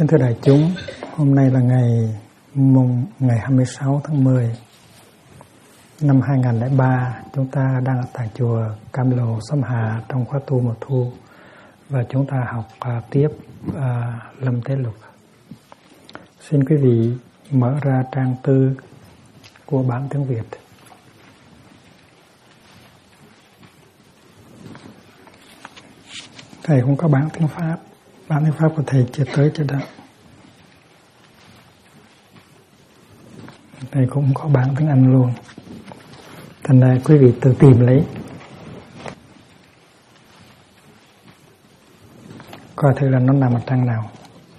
Kính thưa đại chúng, hôm nay là ngày 26 tháng 10 năm 2003. Chúng ta đang ở tại chùa Cam Lồ, Sâm Hà trong khóa tu mùa thu và chúng ta học tiếp Lâm Tế Lục. Xin quý vị mở ra trang 4 của bản tiếng Việt. Thầy không có bản tiếng Pháp. Bản tiếng Pháp của thầy chưa tới cho đó. Thầy cũng không có bản tiếng Anh luôn. Thành ra quý vị tự tìm lấy. Coi thử là nó nằm ở trang nào.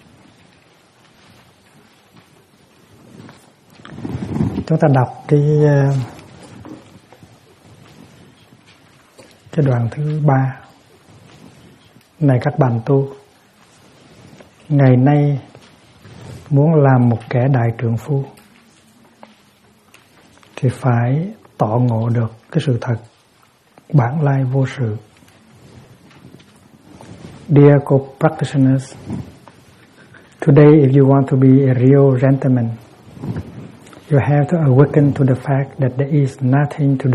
Chúng ta đọc cái đoạn thứ 3. Này các bạn tu, ngày nay muốn làm một kẻ đại trượng phu thì phải tỏ ngộ được cái sự thật bản lai vô sự. Dear co-practitioners, today if you want to be a real gentleman, you have to awaken to the fact that there is nothing to do.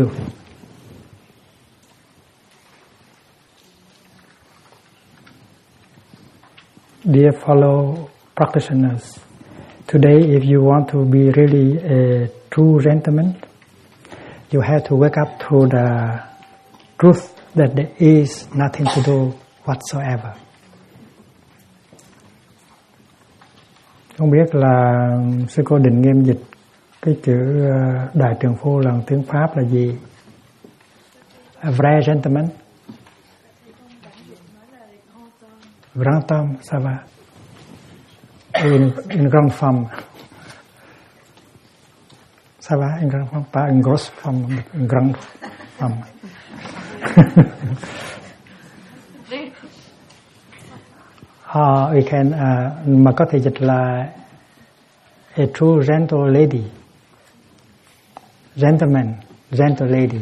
Dear fellow practitioners, today if you want to be really a true gentleman, you have to wake up to the truth that there is nothing to do whatsoever. Không biết là sư cô Định Nghiêm dịch cái chữ đại trượng phu là tiếng Pháp là gì? A vrai gentleman. Grand homme, ça va. Une grande femme. Ça va, une grande femme, pas une grosse femme, une grande femme. We can, mà có thể dịch là a true gentle lady. Gentleman, gentle lady.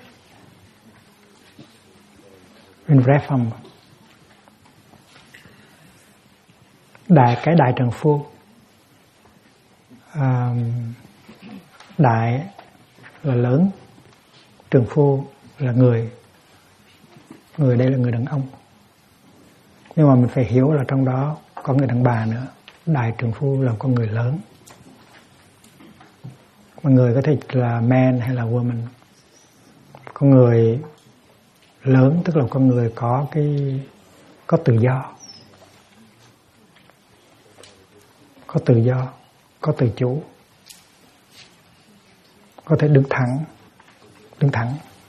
Une vraie femme. Cái đại trượng phu, đại là lớn, trượng phu là người đây là người đàn ông, nhưng mà mình phải hiểu là trong đó có người đàn bà nữa. Đại trượng phu là con người lớn, mà người có thể là man hay là woman. Con người lớn tức là con người có tự do, có tự chủ, có thể đứng thẳng.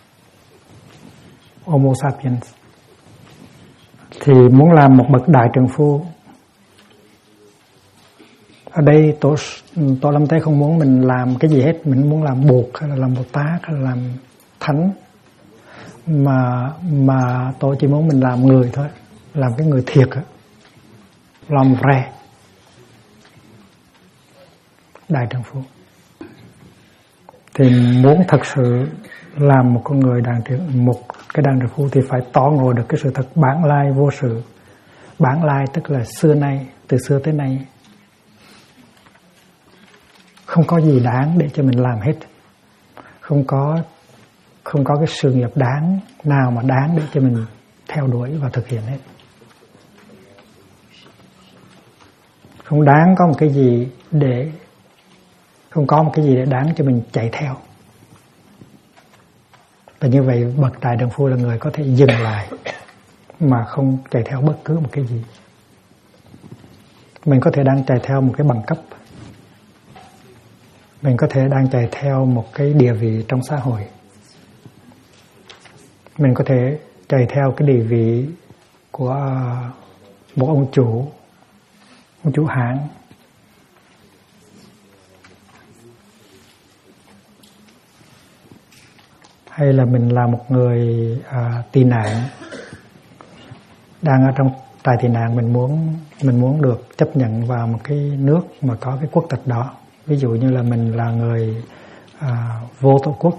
Homo sapiens. Thì muốn làm một bậc đại trượng phu, ở đây Tổ Lâm Tế không muốn mình làm cái gì hết. Mình muốn làm Bụt hay là làm Bồ Tát hay là làm Thánh, mà Tổ chỉ muốn mình làm người thôi, làm cái người thiệt, làm vrai đại trượng phu. Thì muốn thật sự làm một con người một cái đại trượng phu thì phải tỏ ngộ được cái sự thật bản lai vô sự. Bản lai tức là xưa nay, từ xưa tới nay không có gì đáng để cho mình làm hết. Không có cái sự nghiệp đáng nào mà đáng để cho mình theo đuổi và thực hiện hết. Không có một cái gì để đáng cho mình chạy theo. Và như vậy bậc đại trượng phu là người có thể dừng lại mà không chạy theo bất cứ một cái gì. Mình có thể đang chạy theo một cái bằng cấp, mình có thể đang chạy theo một cái địa vị trong xã hội, mình có thể chạy theo cái địa vị của một ông chủ hãng, hay là mình là một người tị nạn, đang ở trong trại tị nạn. Mình muốn được chấp nhận vào một cái nước mà có cái quốc tịch đó. Ví dụ như là mình là người vô tổ quốc,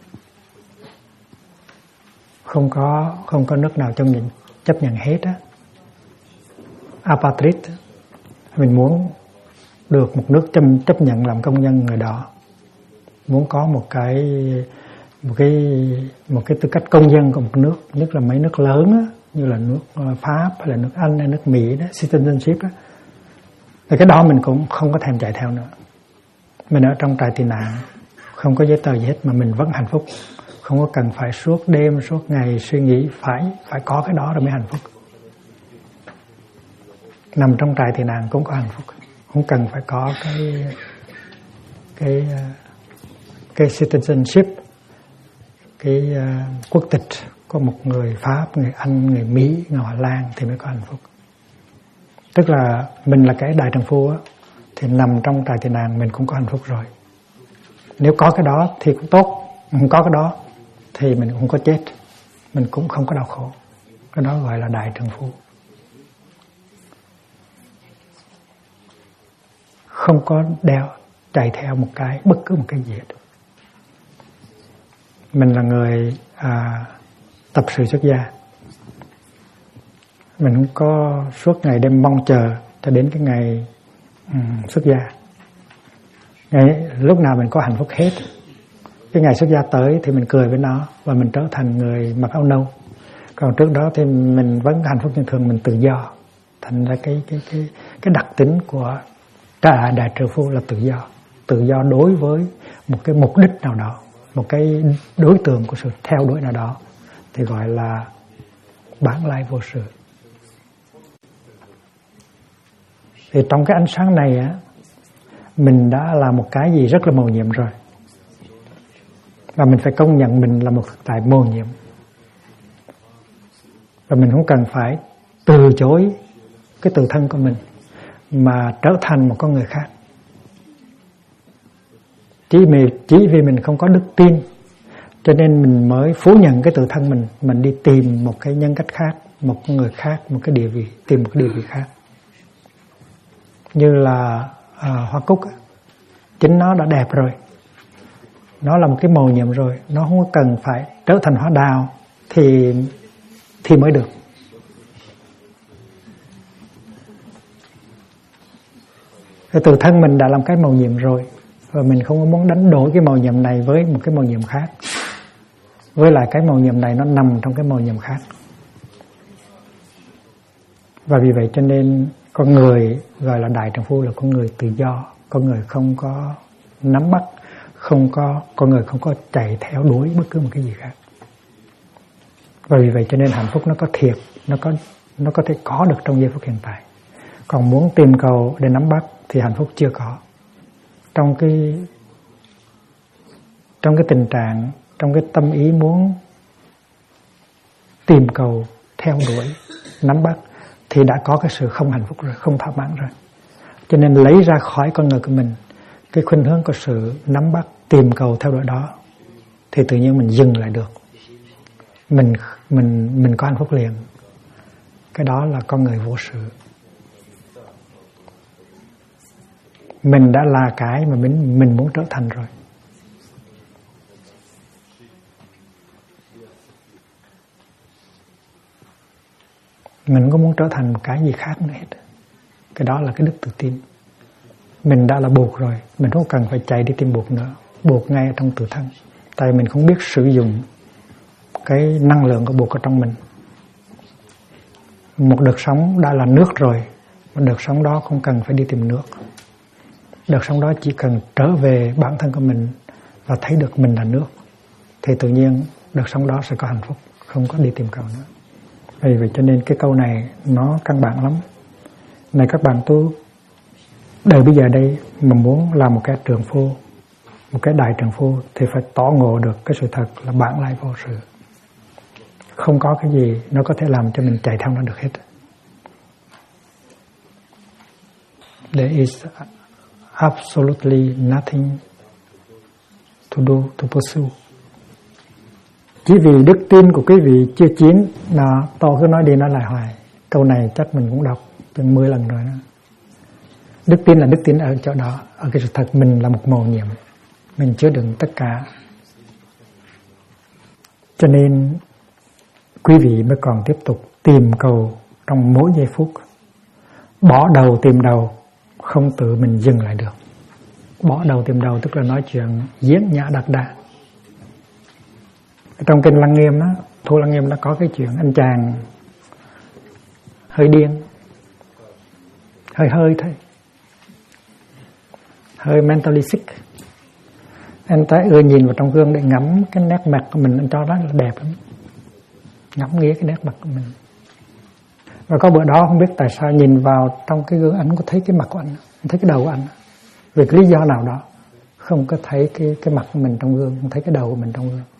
không có nước nào chấp nhận hết á. Apatrid Mình muốn được một nước chấp nhận làm công dân người đó, muốn có một cái tư cách công dân của một nước, nhất là mấy nước lớn á, như là nước Pháp hay là nước Anh hay nước Mỹ đó, citizenship đó. Thì cái đó mình cũng không có thèm chạy theo nữa. Mình ở trong trại tị nạn, không có giấy tờ gì hết mà mình vẫn hạnh phúc, không có cần phải suốt đêm suốt ngày suy nghĩ phải có cái đó rồi mới hạnh phúc. Nằm trong trại tị nạn cũng có hạnh phúc, không cần phải có cái citizenship, cái quốc tịch của một người Pháp, người Anh, người Mỹ, người Hà Lan thì mới có hạnh phúc. Tức là mình là cái đại tràng phu á, thì nằm trong trại tị nạn mình cũng có hạnh phúc rồi. Nếu có cái đó thì cũng tốt, không có cái đó thì mình cũng có chết, mình cũng không có đau khổ. Cái đó gọi là đại tràng phu. Không có chạy theo bất cứ một cái gì hết. Mình là người tập sự xuất gia. Mình không có suốt ngày đêm mong chờ cho đến cái ngày xuất gia. Lúc nào mình có hạnh phúc hết. Cái ngày xuất gia tới thì mình cười với nó và mình trở thành người mặc áo nâu. Còn trước đó thì mình vẫn hạnh phúc như thường, mình tự do. Thành ra cái đặc tính của đại tràng phu là tự do đối với một cái mục đích nào đó, một cái đối tượng của sự theo đuổi nào đó, thì gọi là bản lai vô sự. Thì trong cái ánh sáng này á, mình đã là một cái gì rất là mầu nhiệm rồi, và mình phải công nhận mình là một thực tại mầu nhiệm, và mình không cần phải từ chối cái tự thân của mình mà trở thành một con người khác. Chỉ vì mình không có đức tin cho nên mình mới phủ nhận cái tự thân mình đi tìm một cái nhân cách khác, một con người khác, một cái địa vị, tìm một cái địa vị khác. Như là hoa cúc á, chính nó đã đẹp rồi, nó là một cái mầu nhiệm rồi, nó không cần phải trở thành hoa đào thì mới được. Cái tự thân mình đã làm cái mầu nhiệm rồi, và mình không có muốn đánh đổi cái mầu nhiệm này với một cái mầu nhiệm khác. Với lại cái mầu nhiệm này nó nằm trong cái mầu nhiệm khác. Và vì vậy cho nên con người gọi là đại tràng phu là con người tự do, con người không có nắm bắt, con người không có chạy theo đuổi bất cứ một cái gì khác. Và vì vậy cho nên hạnh phúc nó có thiệt, nó có thể có được trong giây phút hiện tại. Còn muốn tìm cầu để nắm bắt thì hạnh phúc chưa có. Trong cái tình trạng, trong cái tâm ý muốn tìm cầu, theo đuổi, nắm bắt thì đã có cái sự không hạnh phúc rồi, không thỏa mãn rồi. Cho nên lấy ra khỏi con người của mình cái khuynh hướng của sự nắm bắt, tìm cầu, theo đuổi đó, thì tự nhiên mình dừng lại được. Mình có hạnh phúc liền. Cái đó là con người vô sự. Mình đã là cái mà mình muốn trở thành rồi. Mình không có muốn trở thành một cái gì khác nữa hết. Cái đó là cái đức tự tin. Mình đã là buộc rồi, mình không cần phải chạy đi tìm buộc nữa. Buộc ngay trong tự thân. Tại mình không biết sử dụng cái năng lượng của buộc ở trong mình. Một đợt sóng đã là nước rồi, một đợt sóng đó không cần phải đi tìm nước. Đợt sóng đó chỉ cần trở về bản thân của mình và thấy được mình là nước, thì tự nhiên đợt sóng đó sẽ có hạnh phúc, không có đi tìm cầu nữa. Vì vậy cho nên cái câu này nó căn bản lắm. Này các bạn tu, đời bây giờ đây mà muốn làm một cái trượng phu, một cái đại trượng phu thì phải tỏ ngộ được cái sự thật là bản lai vô sự. Không có cái gì nó có thể làm cho mình chạy theo nó được hết. There is absolutely nothing to do, to pursue. Chỉ vì đức tin của quý vị chưa chín, tôi cứ nói đi nói lại hoài. Câu này chắc mình cũng đọc từng 10 lần rồi đó. Đức tin là đức tin ở chỗ đó, ở cái sự thật mình là một mầu nhiệm, mình chứa đựng tất cả. Cho nên quý vị mới còn tiếp tục tìm cầu trong mỗi giây phút, bỏ đầu tìm đầu, không tự mình dừng lại được. Bỏ đầu tìm đầu tức là nói chuyện diễn nhã đạt đa. Trong kinh Lăng Nghiêm đó, Thu Lăng Nghiêm nó có cái chuyện anh chàng hơi điên, hơi thôi, hơi mentally sick. Anh ta ưa nhìn vào trong gương để ngắm cái nét mặt của mình, anh cho rất là đẹp lắm, ngắm nghía cái nét mặt của mình. Và có bữa đó không biết tại sao nhìn vào trong cái gương anh có thấy cái mặt của anh thấy cái đầu của anh. Vì cái lý do nào đó không có thấy cái mặt của mình trong gương, không thấy cái đầu của mình trong gương.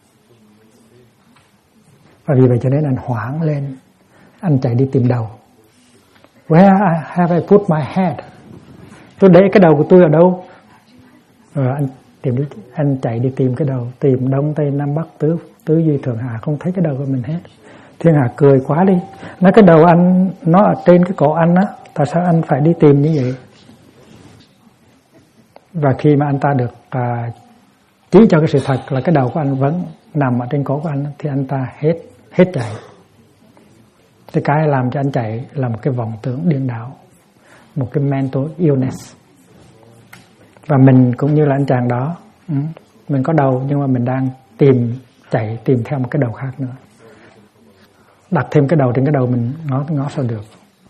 Và vì vậy cho nên anh hoảng lên, anh chạy đi tìm đầu. Where have I put my head? Tôi để cái đầu của tôi ở đâu? Rồi anh chạy đi tìm cái đầu, tìm đông tây nam bắc tứ duy thượng hạ, không thấy cái đầu của mình hết. Thiên Hạ cười quá đi, nói cái đầu anh nó ở trên cái cổ anh á, tại sao anh phải đi tìm như vậy? Và khi mà anh ta được chỉ cho cái sự thật là cái đầu của anh vẫn nằm ở trên cổ của anh, thì anh ta hết chạy. Cái làm cho anh chạy là một cái vọng tưởng điên đảo, một cái mental illness. Và mình cũng như là anh chàng đó, mình có đầu nhưng mà mình đang tìm theo một cái đầu khác nữa. Đặt thêm cái đầu trên cái đầu mình ngó sao được.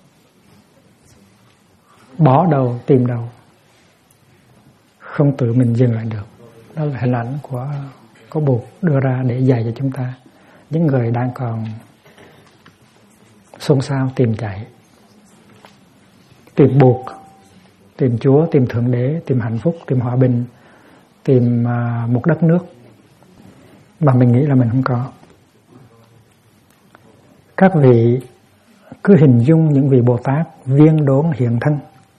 Bỏ đầu tìm đầu, không tự mình dừng lại được. Đó là hình ảnh của Bụt đưa ra để dạy cho chúng ta, những người đang còn xôn xao tìm chạy, tìm Bụt, tìm Chúa, tìm Thượng Đế, tìm hạnh phúc, tìm hòa bình, tìm một đất nước mà mình nghĩ là mình không có. Các vị cứ hình dung những vị Bồ Tát viên đốn hiện thân,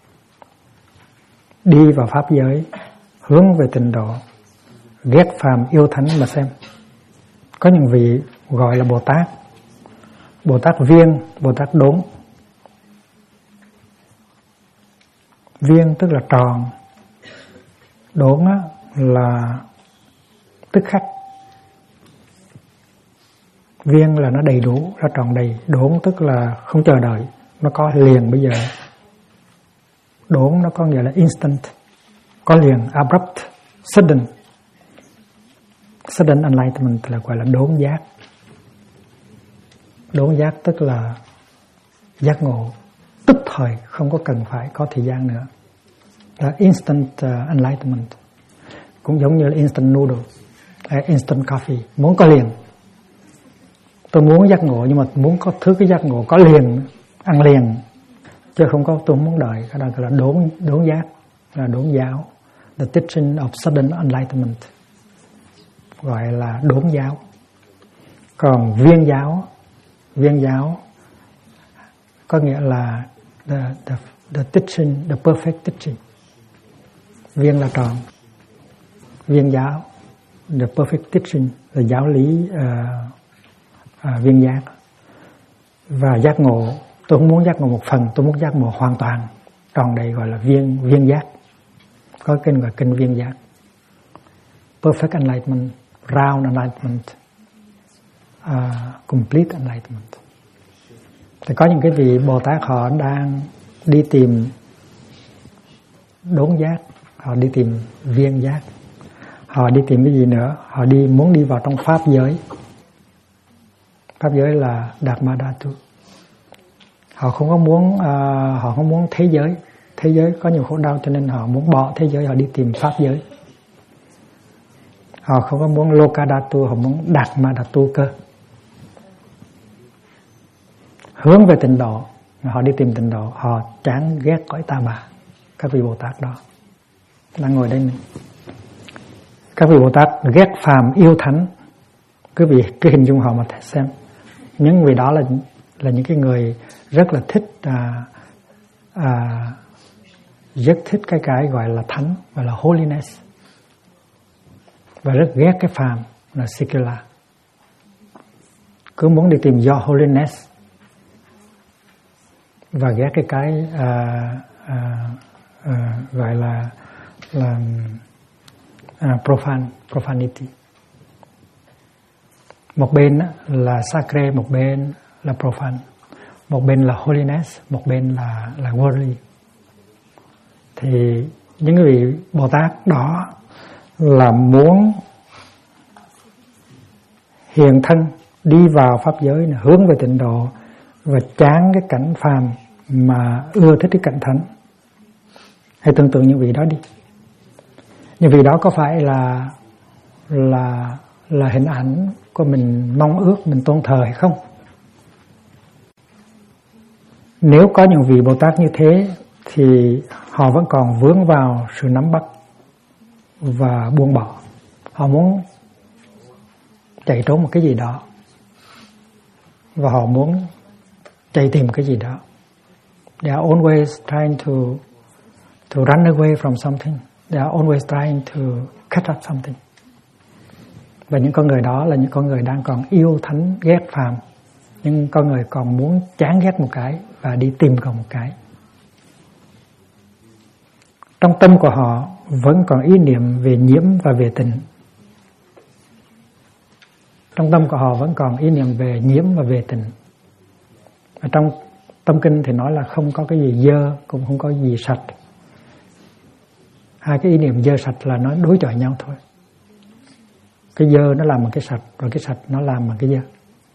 đi vào pháp giới, hướng về tịnh độ, ghét phàm yêu thánh mà xem. Có những vị gọi là Bồ Tát viên, Bồ Tát đốn. Viên tức là tròn, đốn là tức khắc. Viên là nó đầy đủ, nó tròn đầy. Đốn tức là không chờ đợi, nó có liền bây giờ. Đốn nó có nghĩa là instant, có liền, abrupt, sudden. Sudden enlightenment là gọi là đốn giác. Đốn giác tức là giác ngộ tức thời, không có cần phải có thời gian nữa. Là instant enlightenment. Cũng giống như là instant noodle, instant coffee, muốn có liền. Tôi muốn giác ngộ nhưng mà muốn có thứ cái giác ngộ có liền, ăn liền, chứ không có tôi muốn đợi. Cái đó gọi là đốn giác, là đốn giáo, the teaching of sudden enlightenment, gọi là đốn giáo. Còn viên giáo có nghĩa là the teaching, the perfect teaching. Viên là tròn, viên giáo, the perfect teaching là giáo lý viên giác. Và giác ngộ, tôi không muốn giác ngộ một phần, tôi muốn giác ngộ hoàn toàn, tròn đầy, gọi là viên giác. Có kinh gọi kinh viên giác, perfect enlightenment, round enlightenment, complete enlightenment. Thì có những cái vị Bồ Tát họ đang đi tìm đốn giác, họ đi tìm viên giác, họ đi tìm cái gì nữa, họ muốn đi vào trong pháp giới. Pháp giới là Dharma Dhatu. Họ không muốn thế giới. Thế giới có nhiều khổ đau cho nên họ muốn bỏ thế giới, họ đi tìm pháp giới. Họ không có muốn Loka Dhatu, họ muốn Dharma Dhatu cơ. Hướng về tịnh độ, họ đi tìm tịnh độ, họ chán ghét cõi ta bà. Các vị Bồ Tát đó đang ngồi đây này. Các vị Bồ Tát ghét phàm yêu thánh. Quý vị cứ hình dung họ mà xem. Những vị đó là những cái người rất là thích rất thích cái gọi là thánh, gọi là holiness, và rất ghét cái phàm là secular. Cứ muốn đi tìm do holiness và ghét cái gọi là profanity. Một bên là sacred, một bên là profane. Một bên là holiness, một bên là worldly. thì những cái vị Bồ Tát đó là muốn hiện thân đi vào pháp giới này, hướng về tịnh độ và chán cái cảnh phàm mà ưa thích cái cảnh thánh. Hãy tưởng tượng những vị đó đi. Những vị đó có phải là hình ảnh của mình mong ước, mình tôn thờ hay không? Nếu có những vị Bồ Tát như thế thì họ vẫn còn vướng vào sự nắm bắt và buông bỏ. Họ muốn chạy trốn một cái gì đó và họ muốn chạy tìm cái gì đó. They are always trying to run away from something. They are always trying to catch up something. Và những con người đó là những con người đang còn yêu thánh ghét phàm. Nhưng con người còn muốn chán ghét một cái và đi tìm cầu một cái. Trong tâm của họ vẫn còn ý niệm về nhiễm và về tình. Trong tâm của họ vẫn còn ý niệm về nhiễm và về tình. Và trong tâm kinh thì nói là không có cái gì dơ, cũng không có gì sạch. Hai cái ý niệm dơ sạch là nó đối chọi nhau thôi. Cái dơ nó làm bằng cái sạch, và cái sạch nó làm bằng cái dơ.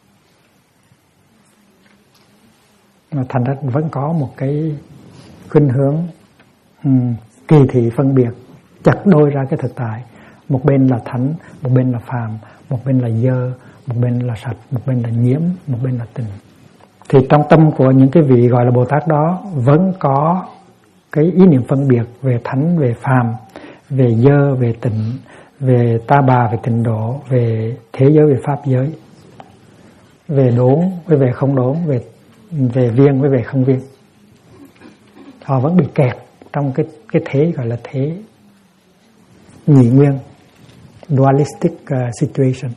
Mà thành ra vẫn có một cái khuynh hướng kỳ thị phân biệt, chặt đôi ra cái thực tại. Một bên là thánh, một bên là phàm, một bên là dơ, một bên là sạch, một bên là nhiễm, một bên là tình. Thì trong tâm của những cái vị gọi là Bồ Tát đó vẫn có cái ý niệm phân biệt về thánh, về phàm, về dơ, về tịnh, về ta bà, về tịnh độ, về thế giới, về pháp giới, về đốn với về không đốn, về viên với về không viên. Họ vẫn bị kẹt trong cái thế gọi là thế nhị nguyên, dualistic situation.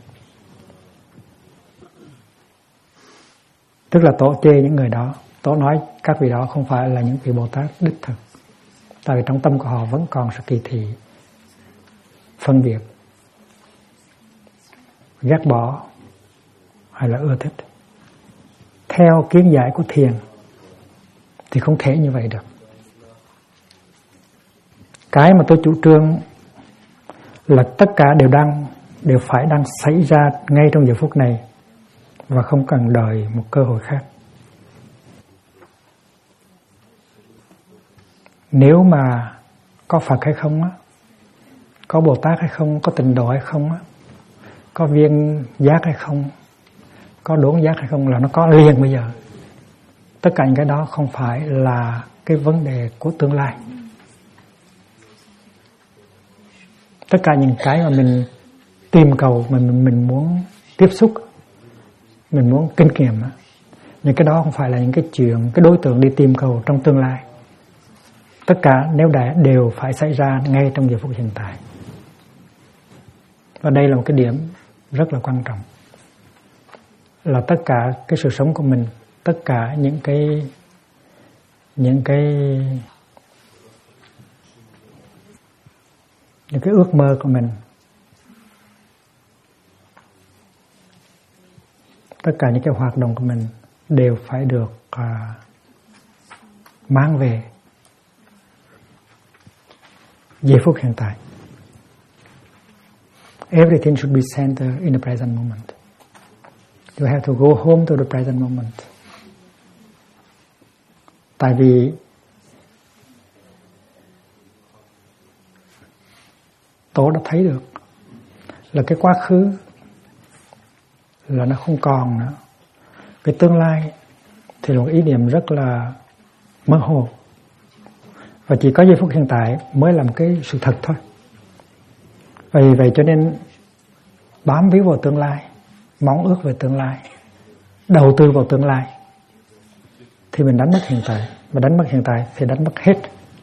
Tức là Tổ chê những người đó. Tổ nói các vị đó không phải là những vị Bồ Tát đích thực. Tại vì trong tâm của họ vẫn còn sự kỳ thị, phân biệt, ghét bỏ hay là ưa thích. Theo kiến giải của thiền thì không thể như vậy được. Cái mà tôi chủ trương là tất cả đều phải đang xảy ra ngay trong giờ phút này và không cần đợi một cơ hội khác. Nếu mà có Phật hay không á, có Bồ Tát hay không, có tịnh độ hay không á, có viên giác hay không, có đốn giác hay không là nó có liền bây giờ. Tất cả những cái đó không phải là cái vấn đề của tương lai. Tất cả những cái mà mình tìm cầu, mình muốn tiếp xúc, mình muốn kinh nghiệm, những cái đó không phải là những cái chuyện, cái đối tượng đi tìm cầu trong tương lai. Tất cả nếu đều phải xảy ra ngay trong giờ phút hiện tại. Và đây là một cái điểm rất là quan trọng. Là tất cả cái sự sống của mình, tất cả những cái ước mơ của mình, tất cả những cái hoạt động của mình đều phải được mang về giây phút hiện tại. Everything should be centered in the present moment. You have to go home to the present moment. Tại vì Tổ đã thấy được là cái quá khứ là nó không còn nữa. Cái tương lai thì là một ý niệm rất là mơ hồ. Và chỉ có giây phút hiện tại mới là một cái sự thật thôi. Vì vậy cho nên bám víu vào tương lai, mong ước về tương lai, đầu tư vào tương lai thì mình đánh mất hiện tại. Mà đánh mất hiện tại thì đánh mất hết.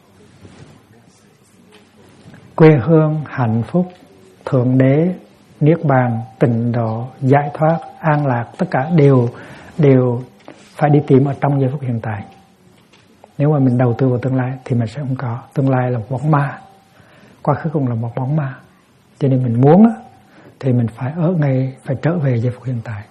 Quê hương, hạnh phúc, thượng đế, niết bàn, tịnh độ, giải thoát, an lạc, tất cả đều phải đi tìm ở trong giây phút hiện tại. Nếu mà mình đầu tư vào tương lai thì mình sẽ không có. Tương lai là một bóng ma, quá khứ cũng là một bóng ma. Cho nên mình muốn thì mình phải ở ngay, phải trở về giây phút hiện tại.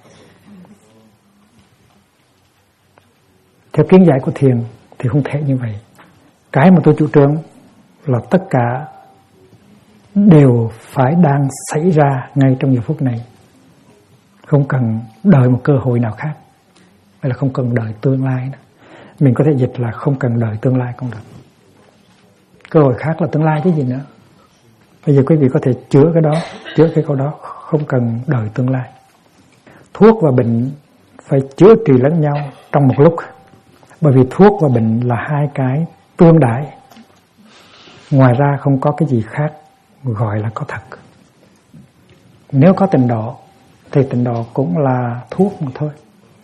Theo kiến giải của thiền thì không thể như vậy. Cái mà tôi chủ trương là tất cả đều phải đang xảy ra ngay trong giờ phút này, không cần đợi một cơ hội nào khác, hay là không cần đợi tương lai nữa. Mình có thể dịch là không cần đợi tương lai cũng được. Cơ hội khác là tương lai chứ gì nữa. Bây giờ quý vị có thể chữa cái đó, chữa cái câu đó, không cần đợi tương lai. Thuốc và bệnh phải chữa trị lẫn nhau trong một lúc, bởi vì thuốc và bệnh là hai cái tương đại. Ngoài ra không có cái gì khác gọi là có thật. Nếu có tịnh độ thì tịnh độ cũng là thuốc mà thôi.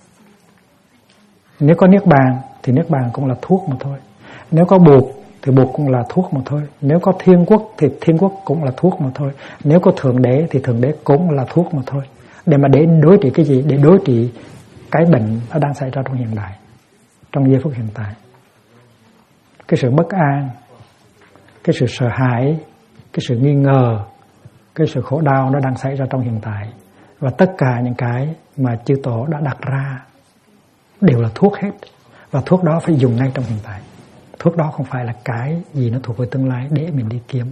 Nếu có niết bàn thì niết bàn cũng là thuốc mà thôi. Nếu có buộc thì buộc cũng là thuốc mà thôi. Nếu có thiên quốc thì thiên quốc cũng là thuốc mà thôi. Nếu có thượng đế thì thượng đế cũng là thuốc mà thôi. Để mà để đối trị cái gì? Để đối trị cái bệnh nó đang xảy ra trong hiện đại, trong giây phút hiện tại. Cái sự bất an, cái sự sợ hãi, cái sự nghi ngờ, cái sự khổ đau nó đang xảy ra trong hiện tại. Và tất cả những cái mà chư tổ đã đặt ra đều là thuốc hết. Và thuốc đó phải dùng ngay trong hiện tại. Thuốc đó không phải là cái gì nó thuộc về tương lai để mình đi kiếm.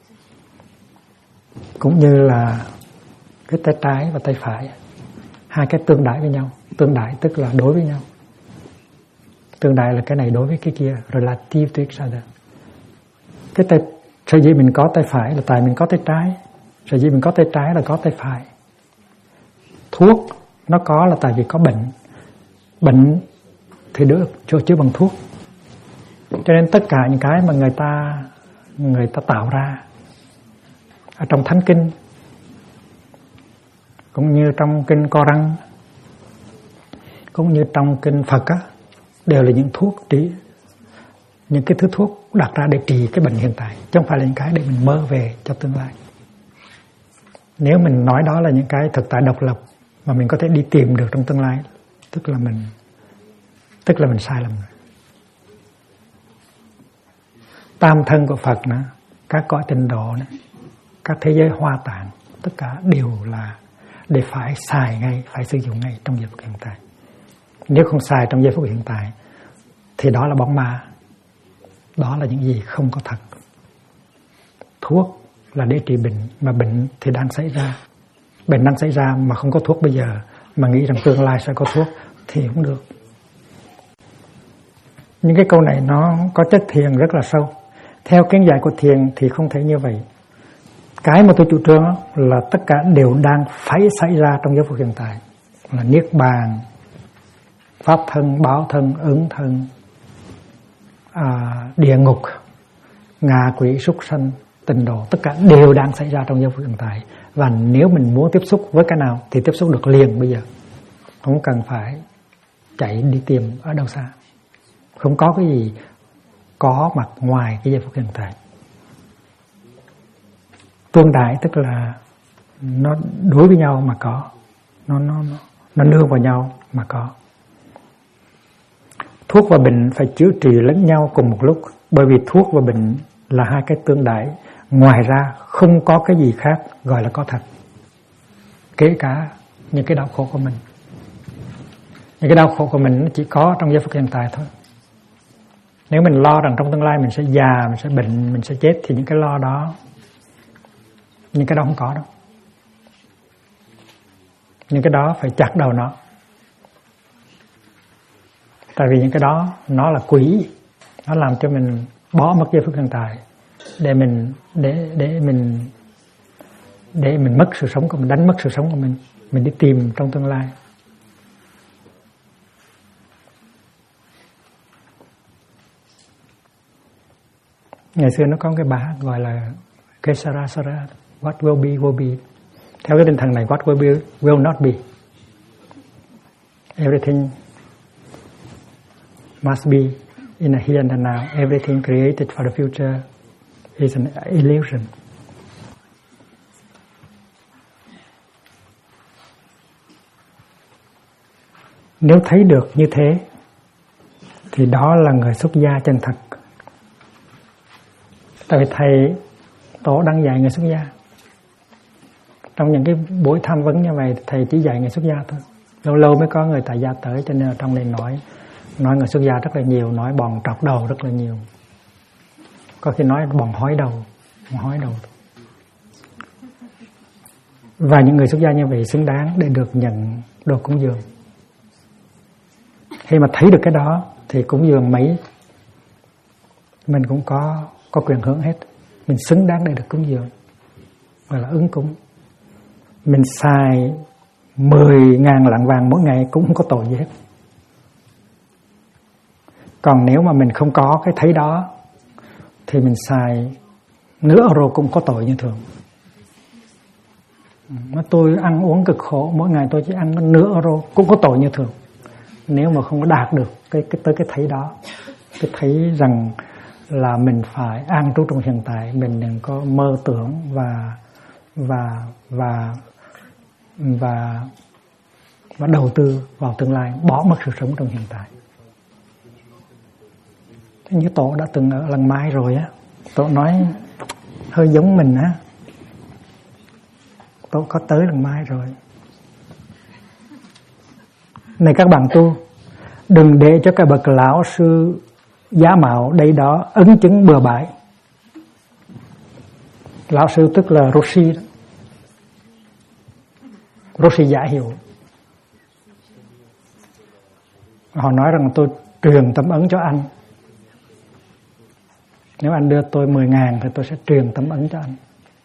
Cũng như là cái tay trái và tay phải, hai cái tương đại với nhau. Tương đại tức là đối với nhau. Tương đại là cái này đối với cái kia, relative to each other. Cái tay, sở dĩ mình có tay phải là tại mình có tay trái. Sở dĩ mình có tay trái là có tay phải. Thuốc nó có là tại vì có bệnh. Bệnh thì được chữa bằng thuốc. Cho nên tất cả những cái mà người ta tạo ra ở trong Thánh Kinh, cũng như trong Kinh Koran, cũng như trong Kinh Phật á, đều là những thuốc trị, những cái thứ thuốc đặt ra để trị cái bệnh hiện tại, chứ không phải là những cái để mình mơ về cho tương lai. Nếu mình nói đó là những cái thực tại độc lập mà mình có thể đi tìm được trong tương lai, tức là mình sai lầm rồi. Tam thân của Phật nữa, các cõi tịnh độ nữa, các thế giới hoa tạng, tất cả đều là để phải xài ngay, phải sử dụng ngay trong giây phút hiện tại. Nếu không xài trong giây phút hiện tại thì đó là bóng ma, đó là những gì không có thật. Thuốc là để trị bệnh, mà bệnh thì đang xảy ra. Bệnh đang xảy ra mà không có thuốc bây giờ, mà nghĩ rằng tương lai sẽ có thuốc thì không được. Những cái câu này nó có chất thiền rất là sâu. Theo kiến giải của thiền thì không thể như vậy. Cái mà tôi chủ trương là tất cả đều đang phải xảy ra trong giây phút hiện tại, là niết bàn, pháp thân, báo thân, ứng thân, địa ngục, ngạ quỷ, súc sanh, tịnh độ, tất cả đều đang xảy ra trong giây phút hiện tại. Và nếu mình muốn tiếp xúc với cái nào thì tiếp xúc được liền bây giờ, không cần phải chạy đi tìm ở đâu xa. Không có cái gì có mặt ngoài cái giây phút hiện tại. Tương đại tức là nó đối với nhau mà có, nó nương vào nhau mà có. Thuốc và bệnh phải chữa trị lẫn nhau cùng một lúc, bởi vì thuốc và bệnh là hai cái tương đại. Ngoài ra không có cái gì khác gọi là có thật, kể cả những cái đau khổ của mình. Những cái đau khổ của mình nó chỉ có trong giây phút hiện tại thôi. Nếu mình lo rằng trong tương lai mình sẽ già, mình sẽ bệnh, mình sẽ chết, thì những cái lo đó, những cái đó không có đâu. Những cái đó phải chặt đầu nó. Tại vì những cái đó nó là quỷ, nó làm cho mình bỏ mất giây phút hiện tại, để mình mất sự sống của mình, đánh mất sự sống của mình đi tìm trong tương lai. Ngày xưa nó có cái bài gọi là Kesara Sara, what will be will be. Theo cái tinh thần này, what will be will not be. Everything must be in a here and now. Everything created for the future is an illusion. Nếu thấy được như thế thì đó là người xuất gia chân thật. Tại vì thầy Tổ đang dạy người xuất gia. Trong những cái buổi tham vấn như vậy, thầy chỉ dạy người xuất gia thôi. Lâu lâu mới có người tại gia tới, cho nên ở trong này nói người xuất gia rất là nhiều, nói bòn trọc đầu rất là nhiều. có khi nói bọn hói đầu. Và những người xuất gia như vậy xứng đáng để được nhận đồ cúng dường. Khi mà thấy được cái đó thì cúng dường mấy mình cũng có quyền hưởng hết. Mình xứng đáng để được cúng dường, gọi là ứng cúng. Mình xài 10.000 lạng vàng mỗi ngày cũng không có tội gì hết. Còn nếu mà mình không có cái thấy đó thì mình xài nửa euro cũng có tội như thường. Mà tôi ăn uống cực khổ, mỗi ngày tôi chỉ ăn nửa euro cũng có tội như thường. Nếu mà không có đạt được tới cái thấy đó, cái thấy rằng là mình phải an trú trong hiện tại, mình đừng có mơ tưởng và đầu tư vào tương lai, bỏ mất sự sống trong hiện tại. Thế như Tổ đã từng ở Lăng Mai rồi á, Tổ nói hơi giống mình á. Tổ có tới Lăng Mai rồi. Này các bạn tu, đừng để cho các bậc lão sư giả mạo đây đó ấn chứng bừa bãi. Lão sư tức là Roshi đó. Roshi giả hiệu. Họ nói rằng tôi truyền tấm ấn cho anh. Nếu anh đưa tôi 10.000 thì tôi sẽ truyền tấm ấn cho anh.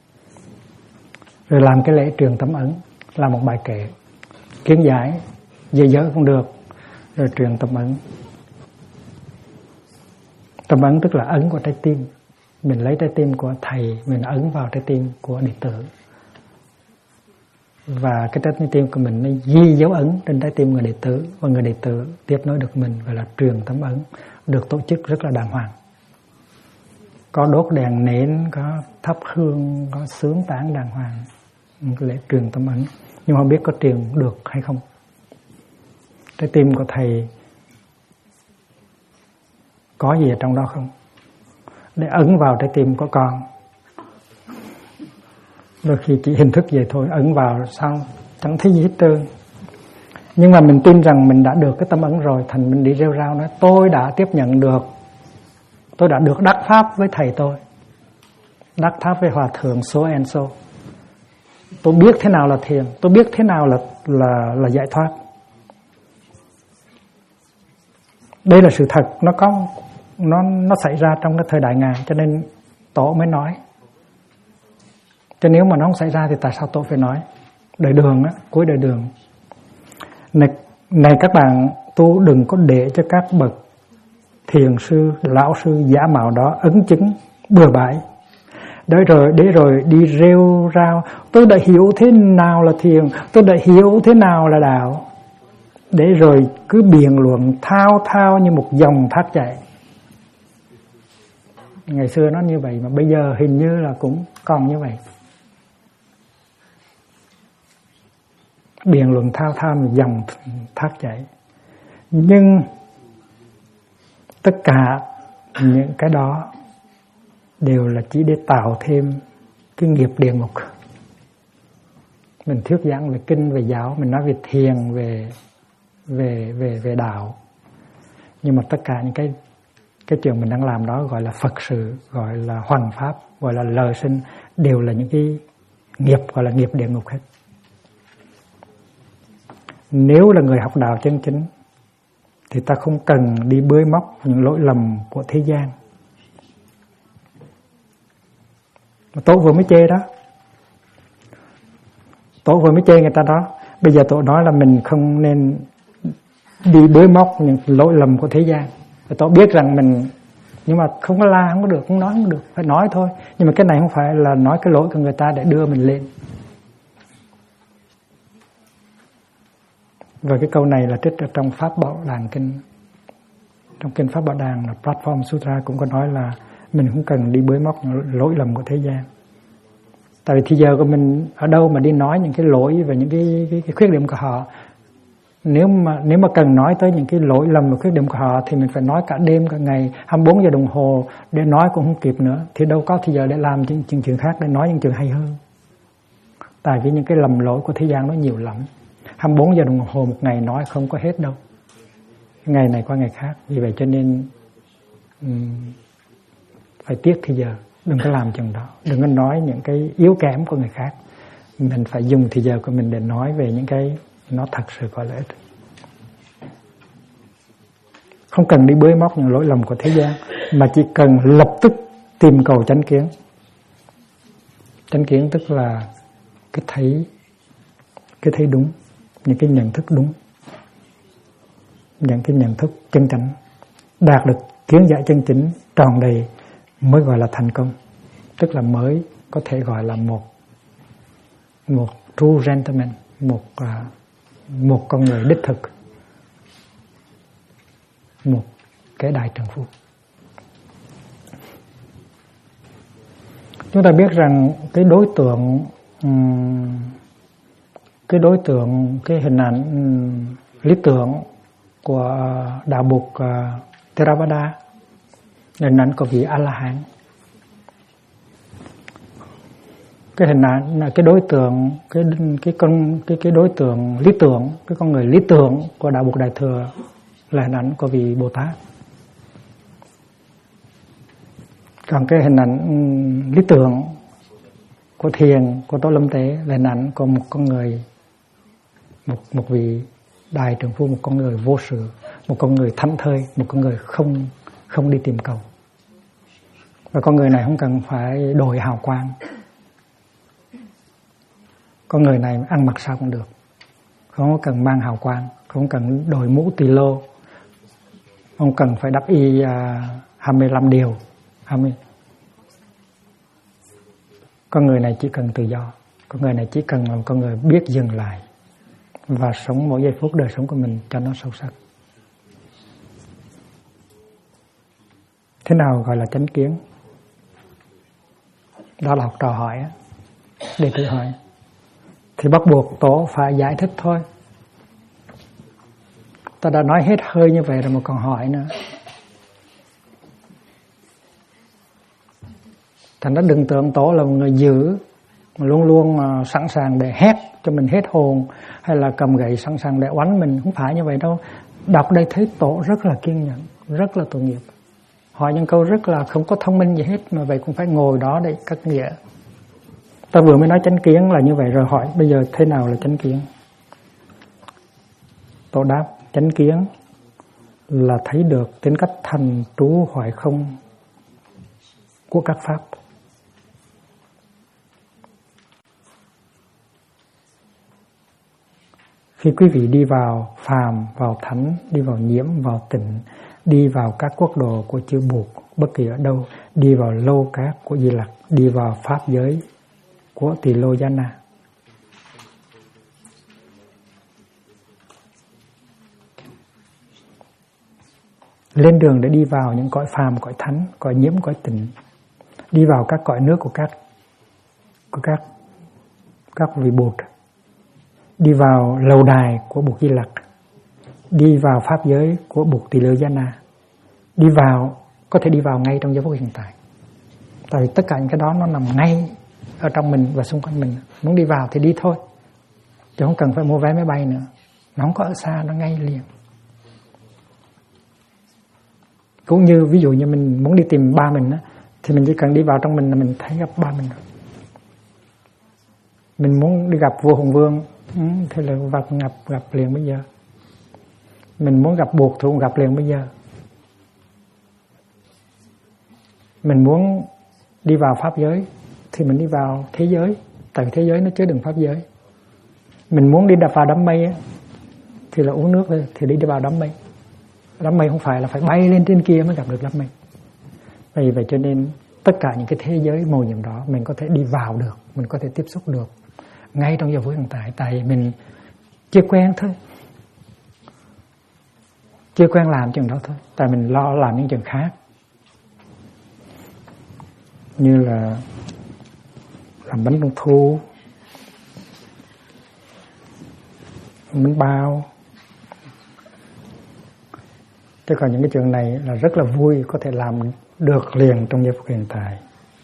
Rồi làm cái lễ truyền tấm ấn, làm một bài kệ kiến giải, dễ dỡ cũng được, rồi truyền tấm ấn. Tấm ấn tức là ấn của trái tim. Mình lấy trái tim của thầy, mình ấn vào trái tim của đệ tử. Và cái trái tim của mình nó ghi dấu ấn trên trái tim người đệ tử, và người đệ tử tiếp nối được mình, gọi là truyền tấm ấn, được tổ chức rất là đàng hoàng. Có đốt đèn nến, có thắp hương, có xướng tán đàng hoàng, cái lễ truyền tấm ấn. Nhưng không biết có truyền được hay không. Trái tim của thầy có gì ở trong đó không? Để ấn vào trái tim của con. Đôi khi chỉ hình thức vậy thôi, ấn vào xong chẳng thấy gì hết trơn. Nhưng mà mình tin rằng mình đã được cái tấm ấn rồi, thành mình đi rêu rao nói tôi đã tiếp nhận được, tôi đã được đắc pháp với thầy tôi, đắc pháp với hòa thượng so and so. Tôi biết thế nào là thiền, tôi biết thế nào là giải thoát. Đây là sự thật, nó xảy ra trong cái thời đại Ngài, cho nên Tổ mới nói. Chứ nếu mà nó không xảy ra thì tại sao Tổ phải nói? Đời đường á, cuối đời đường. Này các bạn tu, đừng có để cho các bậc thiền sư, lão sư giả mạo đó ấn chứng bừa bãi. Để rồi đi rêu rao tôi đã hiểu thế nào là thiền, tôi đã hiểu thế nào là đạo. Để rồi cứ biện luận thao thao như một dòng thác chảy. Ngày xưa nó như vậy mà bây giờ hình như là cũng còn như vậy. Biện luận thao thao một dòng thác chảy. Nhưng tất cả những cái đó đều là chỉ để tạo thêm cái nghiệp địa ngục. Mình thuyết giảng về kinh, về giáo, mình nói về thiền, về đạo. Nhưng mà tất cả những cái chuyện mình đang làm đó gọi là Phật sự, gọi là hoằng pháp, gọi là lời sinh, đều là những cái nghiệp gọi là nghiệp địa ngục hết. Nếu là người học đạo chân chính thì ta không cần đi bới móc những lỗi lầm của thế gian. Tổ vừa mới chê đó, Tổ vừa mới chê người ta đó. Bây giờ Tổ nói là mình không nên đi bới móc những lỗi lầm của thế gian. Tổ biết rằng mình, nhưng mà không có la, không có được, không nói không được, phải nói thôi. Nhưng mà cái này không phải là nói cái lỗi của người ta để đưa mình lên. Và cái câu này là trích ở trong Pháp Bảo Đàn Kinh. Trong kinh Pháp Bảo Đàn là Platform Sutra cũng có nói là mình không cần đi bới móc những lỗi lầm của thế gian. Tại vì thì giờ của mình ở đâu mà đi nói những cái lỗi và những cái khuyết điểm của họ. Nếu mà cần nói tới những cái lỗi lầm và khuyết điểm của họ thì mình phải nói cả đêm cả ngày 24 giờ đồng hồ, để nói cũng không kịp nữa. Thì đâu có thì giờ để làm những chuyện khác, để nói những chuyện hay hơn. Tại vì những cái lầm lỗi của thế gian nó nhiều lắm. 24 giờ đồng hồ một ngày nói không có hết đâu. Ngày này qua ngày khác. Vì vậy cho nên phải tiếc thì giờ. Đừng có làm chừng đó. Đừng có nói những cái yếu kém của người khác. Mình phải dùng thì giờ của mình để nói về những cái nó thật sự có lợi ích. Không cần đi bới móc những lỗi lầm của thế gian, mà chỉ cần lập tức tìm cầu chánh kiến. Chánh kiến tức là cái thấy đúng, những cái nhận thức đúng, những cái nhận thức chân chánh. Đạt được kiến giải chân chính tròn đầy mới gọi là thành công, tức là mới có thể gọi là một true gentleman, một con người đích thực, một cái đại trượng phu. Chúng ta biết rằng cái đối tượng, cái hình ảnh lý tưởng của đạo Bụt Theravada là hình ảnh của vị A-la-hán. Cái hình ảnh là cái đối tượng, cái đối tượng lý tưởng, cái con người lý tưởng của đạo Bụt Đại Thừa là hình ảnh của vị Bồ Tát. Còn cái hình ảnh lý tưởng của thiền, của Tổ Lâm Tế là hình ảnh của một con người, một vị đại trượng phu, một con người vô sự, một con người thảnh thơi, một con người không đi tìm cầu. Và con người này không cần phải đổi hào quang. Con người này ăn mặc sao cũng được, không cần mang hào quang, không cần đội mũ tỳ lô, không cần phải đắp y 25 điều. Con người này chỉ cần tự do. Con người này chỉ cần là một con người biết dừng lại và sống mỗi giây phút đời sống của mình cho nó sâu sắc. Thế nào gọi là chánh kiến? Đó là học trò hỏi, đệ tử hỏi. Thì bắt buộc Tổ phải giải thích thôi. Ta đã nói hết hơi như vậy rồi mà còn hỏi nữa. Thành ra đừng tưởng Tổ là một người dữ, mà luôn luôn sẵn sàng để hét cho mình hết hồn, hay là cầm gậy sẵn sàng để oánh mình. Không phải như vậy đâu. Đọc đây thấy Tổ rất là kiên nhẫn, rất là tội nghiệp. Hỏi những câu rất là không có thông minh gì hết, mà vậy cũng phải ngồi đó để cắt nghĩa. Ta vừa mới nói chánh kiến là như vậy rồi, hỏi bây giờ thế nào là chánh kiến? Tổ đáp, chánh kiến là thấy được tính cách thành trú hoại không của các pháp. Khi quý vị đi vào phàm, vào thánh, đi vào nhiễm, vào tịnh, đi vào các quốc độ của chư Bụt bất kỳ ở đâu, đi vào lâu cát của Di Lặc, đi vào pháp giới của Tỳ Lô Giá Na, lên đường để đi vào những cõi phàm, cõi thánh, cõi nhiễm, cõi tịnh, đi vào các cõi nước của các vị Bụt, đi vào lầu đài của Bụt Di Lặc, đi vào pháp giới của Bụt Tỳ Lô Giá Na, đi vào, có thể đi vào ngay trong giây phút hiện tại. Tại vì tất cả những cái đó nó nằm ngay ở trong mình và xung quanh mình. Muốn đi vào thì đi thôi, chứ không cần phải mua vé máy bay nữa. Nó không có ở xa, nó ngay liền. Cũng như ví dụ như mình muốn đi tìm ba mình á, thì mình chỉ cần đi vào trong mình là mình thấy gặp ba mình rồi. Mình muốn đi gặp vua Hùng Vương, thế là gặp liền bây giờ. Mình muốn gặp Bụt thì cũng gặp liền bây giờ. Mình muốn đi vào pháp giới thì mình đi vào thế giới, tại vì thế giới nó chứa đựng pháp giới. Mình muốn đi vào đám mây thì là uống nước thôi, thì đi vào đám mây. Đám mây không phải là phải bay lên trên kia mới gặp được đám mây. Vì vậy cho nên tất cả những cái thế giới màu nhiệm đó mình có thể đi vào được, mình có thể tiếp xúc được ngay trong giờ phút hiện tại. Tại vì mình chưa quen thôi, chưa quen làm chuyện đó thôi. Tại mình lo làm những chuyện khác, như là làm bánh trung thu, bánh bao. Chứ còn những cái chuyện này là rất là vui, có thể làm được liền trong giây phút hiện tại.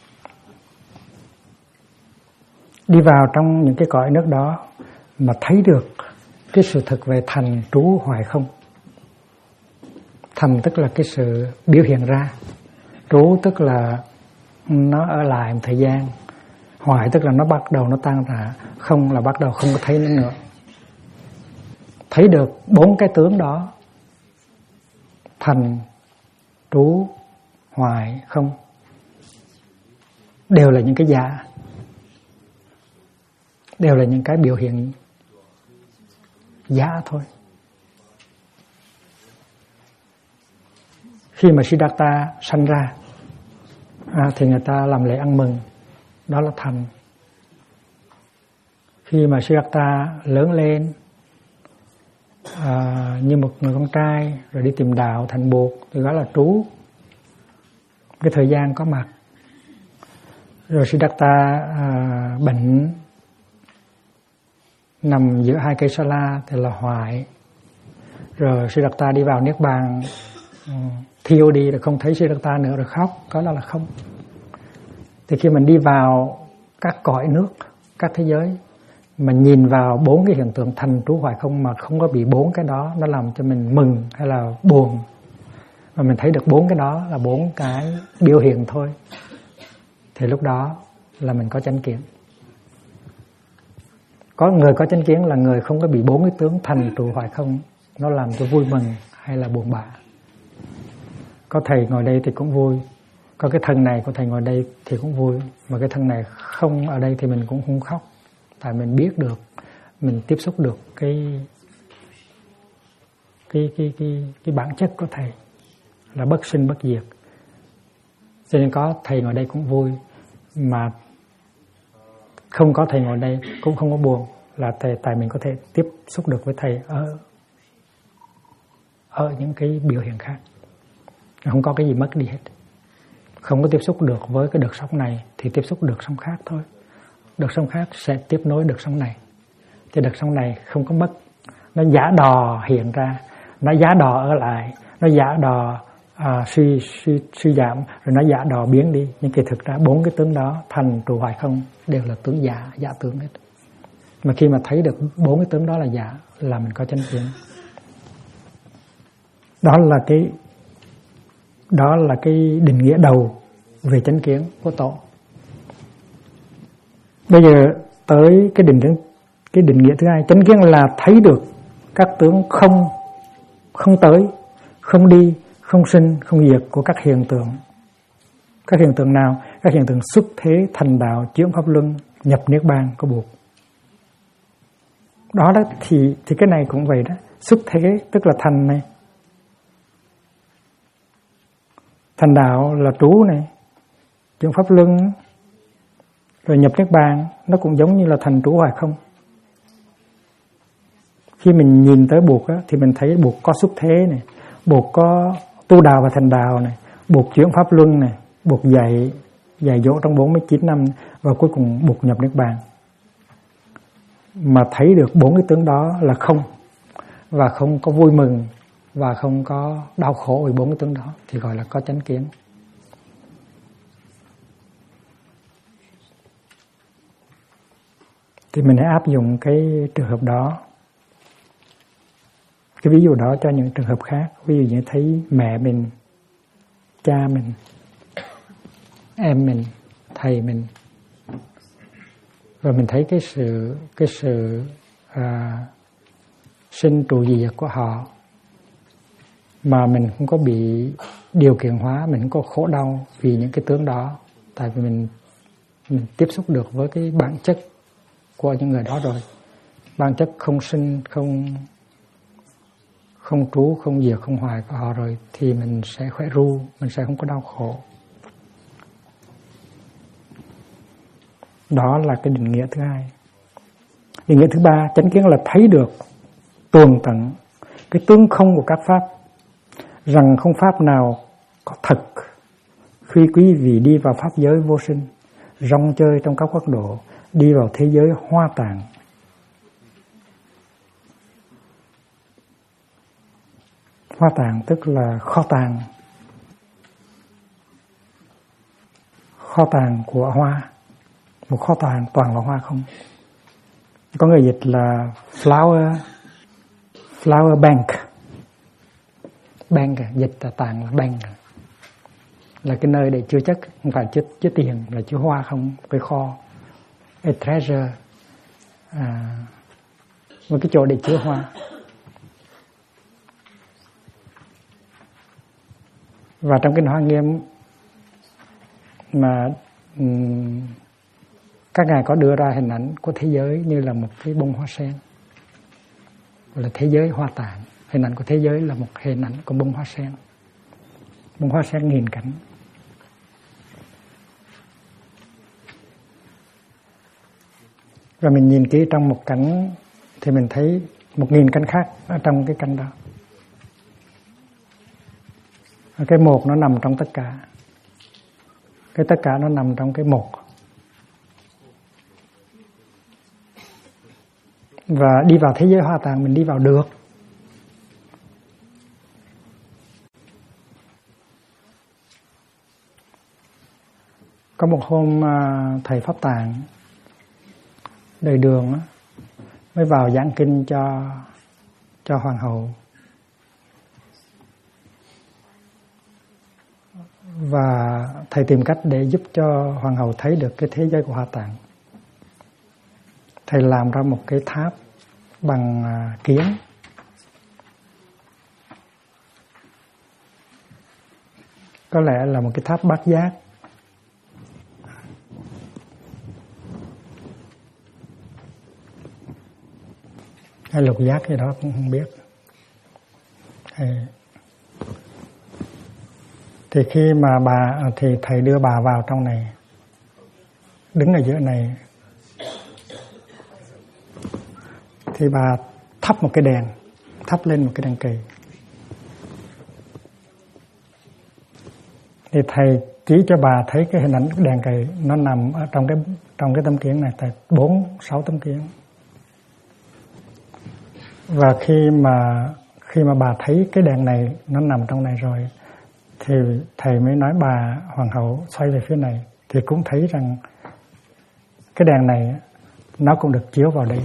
Đi vào trong những cái cõi nước đó mà thấy được cái sự thực về thành trú hoại không. Thành tức là cái sự biểu hiện ra, trú tức là nó ở lại một thời gian. Hoại tức là nó bắt đầu nó tan rã, không là bắt đầu không có thấy nó nữa. Thấy được 4 cái tướng đó, thành, trú, hoại, không, đều là những cái giả, đều là những cái biểu hiện giả thôi. Khi mà Siddhartha sanh ra thì người ta làm lễ ăn mừng, đó là thành. Khi mà Siddhartha lớn lên như một người con trai rồi đi tìm đạo thành Bụt thì gọi là trú, cái thời gian có mặt. Rồi Siddhartha bệnh nằm giữa 2 cây sa la thì là hoại. Rồi Siddhartha đi vào Niết Bàn, thiêu đi rồi không thấy Siddhartha nữa rồi khóc, đó là không. Thì khi mình đi vào các cõi nước, các thế giới mà nhìn vào 4 cái hiện tượng thành, trú, hoại, không mà không có bị 4 cái đó nó làm cho mình mừng hay là buồn, mà mình thấy được 4 cái đó là 4 cái biểu hiện thôi, thì lúc đó là mình có chánh kiến. Có người có chánh kiến là người không có bị 4 cái tướng thành, trụ, hoại, không nó làm cho vui mừng hay là buồn bã. Có thầy ngồi đây thì cũng vui, có cái thân này của thầy ngồi đây thì cũng vui, mà cái thân này không ở đây thì mình cũng không khóc, tại mình biết được, mình tiếp xúc được cái bản chất của thầy là bất sinh bất diệt. Cho nên có thầy ngồi đây cũng vui, mà không có thầy ngồi đây cũng không có buồn, là tại mình có thể tiếp xúc được với thầy ở những cái biểu hiện khác. Không có cái gì mất đi hết. Không có tiếp xúc được với cái đợt sống này thì tiếp xúc được sống khác thôi. Đợt sống khác sẽ tiếp nối đợt sống này. Thì đợt sống này không có mất. Nó giả đò hiện ra, nó giả đò ở lại, nó giả đò suy giảm, rồi nó giả đò biến đi. Nhưng kỳ thực ra 4 cái tướng đó, thành, trụ, hoại, không đều là tướng giả tướng hết. Mà khi mà thấy được 4 cái tướng đó là giả là mình có chánh kiến. Đó là cái định nghĩa đầu về chánh kiến của Tổ. Bây giờ tới cái định nghĩa thứ hai. Chánh kiến là thấy được các tướng không tới, không đi, không sinh, không diệt của các hiện tượng. Các hiện tượng nào? Các hiện tượng xuất thế, thành đạo, chuyển pháp luân, nhập niết bàn của Bụt. Đó thì cái này cũng vậy đó. Xuất thế tức là thành này, thành đạo là trú này, chuyển pháp luân, rồi nhập niết bàn, nó cũng giống như là thành, trú, hoại, không. Khi mình nhìn tới Bụt á, thì mình thấy Bụt có xuất thế này, Bụt có tu đạo và thành đạo này, Bụt chuyển pháp luân này, Bụt dạy dỗ trong 49 năm, và cuối cùng Bụt nhập niết bàn. Mà thấy được 4 cái tướng đó là không, và không có vui mừng và không có đau khổ vì 4 cái tướng đó thì gọi là có chánh kiến. Thì mình hãy áp dụng cái trường hợp đó, cái ví dụ đó cho những trường hợp khác. Ví dụ như thấy mẹ mình, cha mình, em mình, thầy mình, rồi mình thấy cái sự sinh trụ diệt của họ, mà mình không có bị điều kiện hóa, mình không có khổ đau vì những cái tướng đó, tại vì mình tiếp xúc được với cái bản chất của những người đó rồi. Bản chất không sinh, không trú, không diệt, không hoại của họ rồi, thì mình sẽ khỏe ru, mình sẽ không có đau khổ. Đó là cái định nghĩa thứ hai. Định nghĩa thứ ba, chánh kiến là thấy được tường tận cái tướng không của các pháp, rằng không pháp nào có thật khi quý vị đi vào pháp giới vô sinh, rong chơi trong các quốc độ, đi vào thế giới hoa tạng. Hoa tạng tức là kho tàng của hoa, một kho tàng toàn là hoa không. Có người dịch là flower bank, dịch là tàng là bank. là cái nơi để chứa chất, không phải chứa tiền, là chứa hoa không, cái kho, a treasure, một cái chỗ để chứa hoa. Và trong kinh Hoa Nghiêm mà các ngài có đưa ra hình ảnh của thế giới như là một cái bông hoa sen, gọi là thế giới hoa tạng. Hình ảnh của thế giới là một hình ảnh của bông hoa sen, bông hoa sen nghìn cánh. Và mình nhìn kỹ trong một cánh thì mình thấy 1000 cánh khác ở trong cái cánh đó. Cái một nó nằm trong tất cả, cái tất cả nó nằm trong cái một. Và đi vào thế giới hoa tạng mình đi vào được. Có một hôm thầy Pháp Tạng đầy đường mới vào giảng kinh cho hoàng hậu. Và thầy tìm cách để giúp cho hoàng hậu thấy được cái thế giới của Hoa Tạng. Thầy làm ra một cái tháp bằng kiến. Có lẽ là một cái tháp bát giác. Hay lục giác gì đó cũng không biết. Thì khi mà thì thầy đưa bà vào trong này, đứng ở giữa này, thì bà thắp một cái đèn, thắp lên một cái đèn kỳ. Thì thầy chỉ cho bà thấy cái hình ảnh đèn kỳ nó nằm ở trong cái tấm kiến này, tại 4-6 tấm kiến. Và khi mà bà thấy cái đèn này nó nằm trong này rồi, thì thầy mới nói bà hoàng hậu xoay về phía này, thì cũng thấy rằng cái đèn này nó cũng được chiếu vào đây.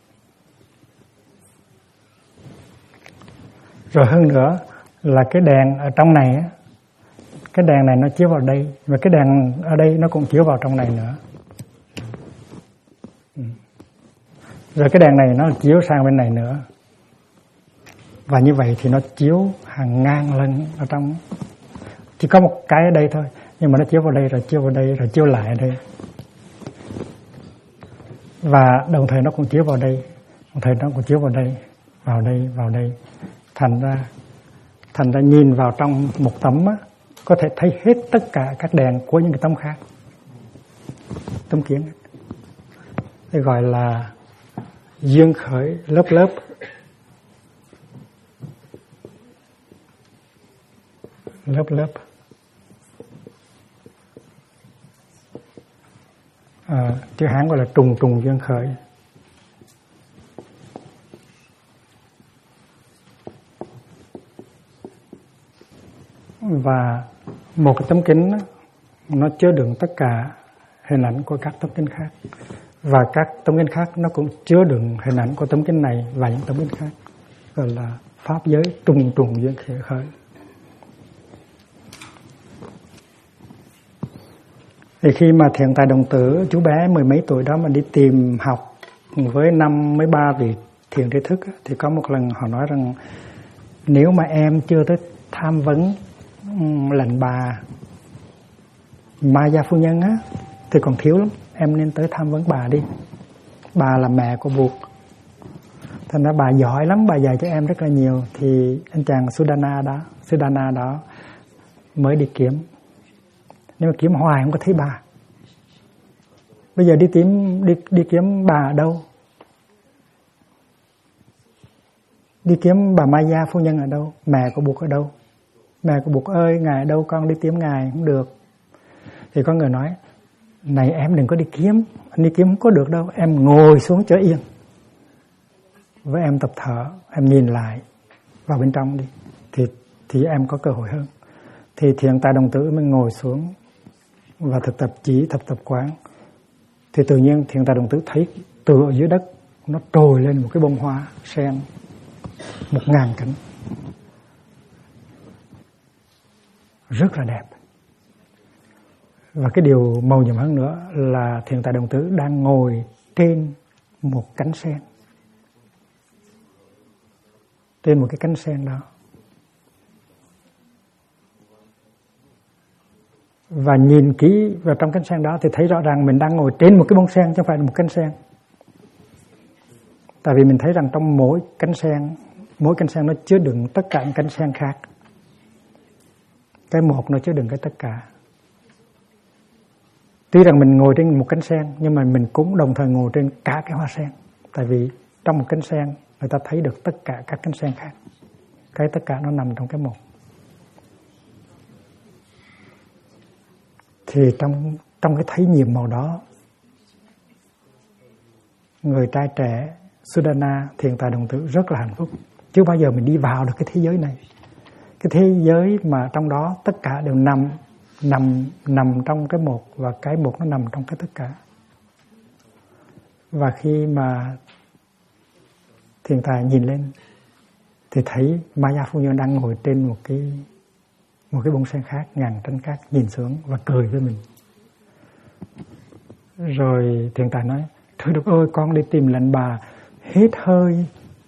Rồi hơn nữa là cái đèn ở trong này, cái đèn này nó chiếu vào đây, và cái đèn ở đây nó cũng chiếu vào trong này nữa. Rồi cái đèn này nó chiếu sang bên này nữa. Và như vậy thì nó chiếu hàng ngàn lần ở trong. Chỉ có một cái ở đây thôi, nhưng mà nó chiếu vào đây, rồi chiếu vào đây, rồi chiếu lại ở đây. Và đồng thời nó cũng chiếu vào đây, đồng thời nó cũng chiếu vào đây, vào đây, vào đây. Thành ra nhìn vào trong một tấm á, có thể thấy hết tất cả các đèn của những cái tấm khác. Tấm kiến. Đây gọi là duyên khởi lớp lớp. Lớp lớp. Chữ Hán gọi là trùng trùng duyên khởi. Và một cái tấm kính nó chứa đựng tất cả hình ảnh của các tấm kính khác, và các tấm kính khác nó cũng chứa đựng hình ảnh của tấm kính này và những tấm kính khác, gọi là pháp giới trùng trùng duyên khởi. Thì khi mà Thiện Tài Đồng Tử, chú bé 10 mấy tuổi đó mà đi tìm học với 53 vị thiện tri thức, thì có một lần họ nói rằng nếu mà em chưa tới tham vấn lệnh bà Maya phu nhân á, thì còn thiếu lắm, em nên tới tham vấn bà đi. Bà là mẹ của Bụt, thành ra bà giỏi lắm, bà dạy cho em rất là nhiều. Thì anh chàng Sudana đó mới đi kiếm, nhưng mà kiếm hoài không có thấy bà. Bây giờ đi kiếm bà ở đâu? Đi kiếm bà Maya phu nhân ở đâu? Mẹ của Bụt ở đâu? Mẹ của Bụt ơi, ngài ở đâu, con đi kiếm ngài không được. Thì có người nói, này em đừng có đi kiếm, anh đi kiếm không có được đâu, em ngồi xuống cho yên, với em tập thở, em nhìn lại vào bên trong đi, thì em có cơ hội hơn. Thì Thiện Tài Đồng Tử mới ngồi xuống và thực tập chỉ thập tập quán. Thì tự nhiên Thiện Tài Đồng Tử thấy từ ở dưới đất nó trồi lên một cái bông hoa sen 1000 cánh, rất là đẹp. Và cái điều mầu nhiệm hơn nữa là Thiền Tài Đồng Tử đang ngồi trên một cánh sen. Trên một cái cánh sen đó. Và nhìn kỹ vào trong cánh sen đó thì thấy rõ ràng mình đang ngồi trên một cái bông sen chứ không phải là một cánh sen. Tại vì mình thấy rằng trong mỗi cánh sen nó chứa đựng tất cả những cánh sen khác. Cái một nó chứa đựng cái tất cả. Tuy rằng mình ngồi trên một cánh sen nhưng mà mình cũng đồng thời ngồi trên cả cái hoa sen. Tại vì trong một cánh sen người ta thấy được tất cả các cánh sen khác. Cái tất cả nó nằm trong cái một. Thì trong cái thấy nhiệm màu đó, người trai trẻ Sudana Thiền Tài Đồng Tử rất là hạnh phúc. Chưa bao giờ mình đi vào được cái thế giới này. Cái thế giới mà trong đó tất cả đều nằm trong cái một, và cái một nó nằm trong cái tất cả. Và khi mà Thiền Tài nhìn lên thì thấy Maya Phu Nhân đang ngồi trên một cái bông sen khác, ngàn tranh khác, nhìn xuống và cười với mình. Rồi Thiền Tài nói: "Thưa Đức ơi, con đi tìm lệnh bà hết hơi.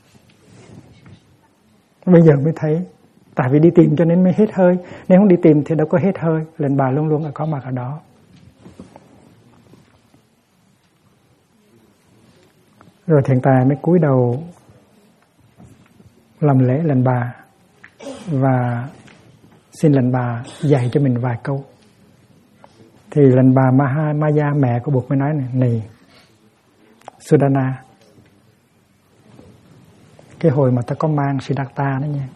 Bây giờ mới thấy, tại vì đi tìm cho nên mới hết hơi. Nếu không đi tìm thì đâu có hết hơi. Lệnh bà luôn luôn có mặt ở đó." Rồi Thiền Tài mới cúi đầu làm lễ lệnh bà và xin lệnh bà dạy cho mình vài câu. Thì lệnh bà Maya, mẹ của Bụt, mới nói này Sudana, cái hồi mà ta có mang Siddhartha đó nha,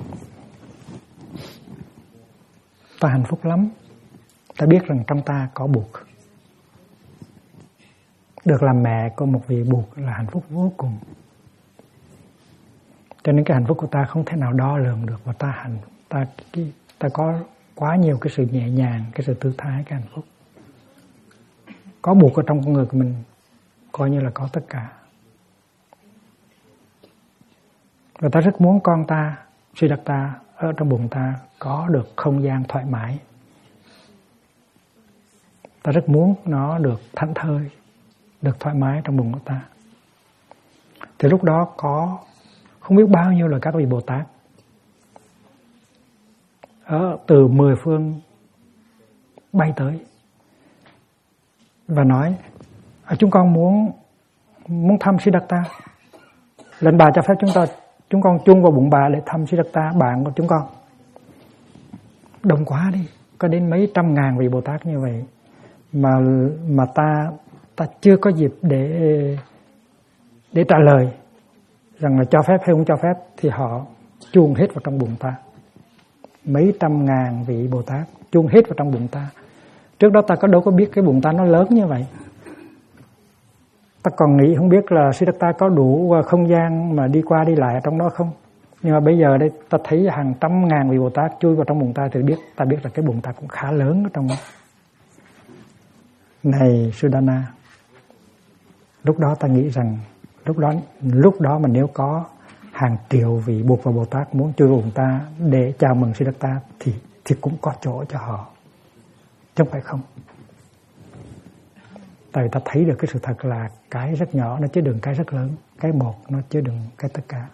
ta hạnh phúc lắm. Ta biết rằng trong ta có Bụt. Được làm mẹ của một vị Bụt là hạnh phúc vô cùng. Cho nên cái hạnh phúc của ta không thể nào đo lường được. Và ta có quá nhiều cái sự nhẹ nhàng, cái sự tư thái, cái hạnh phúc. Có Bụt ở trong con người của mình, coi như là có tất cả. Và ta rất muốn con ta, Siddhartha, ở trong bụng ta có được không gian thoải mái. Ta rất muốn nó được thảnh thơi, được thoải mái trong bụng của ta. Thì lúc đó có không biết bao nhiêu là các vị Bồ Tát ở từ 10 phương bay tới và nói: chúng con muốn thăm Siddhartha. Lệnh bà cho phép chúng con chung vào bụng bà để thăm Siddhartha, bạn của chúng con. Đông quá đi, có đến mấy trăm ngàn vị Bồ Tát như vậy mà ta chưa có dịp để trả lời rằng là cho phép hay không cho phép, thì họ chuông hết vào trong bụng ta. Mấy trăm ngàn vị Bồ Tát chuông hết vào trong bụng ta. Trước đó ta đâu có biết cái bụng ta nó lớn như vậy. Ta còn nghĩ không biết là Siddhartha có đủ không gian mà đi qua đi lại ở trong đó không. Nhưng mà bây giờ đây ta thấy hàng trăm ngàn vị Bồ Tát chui vào trong bụng ta thì ta biết là cái bụng ta cũng khá lớn ở trong đó. Này Sudana, lúc đó ta nghĩ rằng lúc đó mà nếu có hàng triệu vị Bụt và Bồ Tát muốn chui vào bụng ta để chào mừng Siddhartha thì cũng có chỗ cho họ, chứ không phải không. Tại vì ta thấy được cái sự thật là cái rất nhỏ nó chứa đựng cái rất lớn, cái một nó chứa đựng cái tất cả.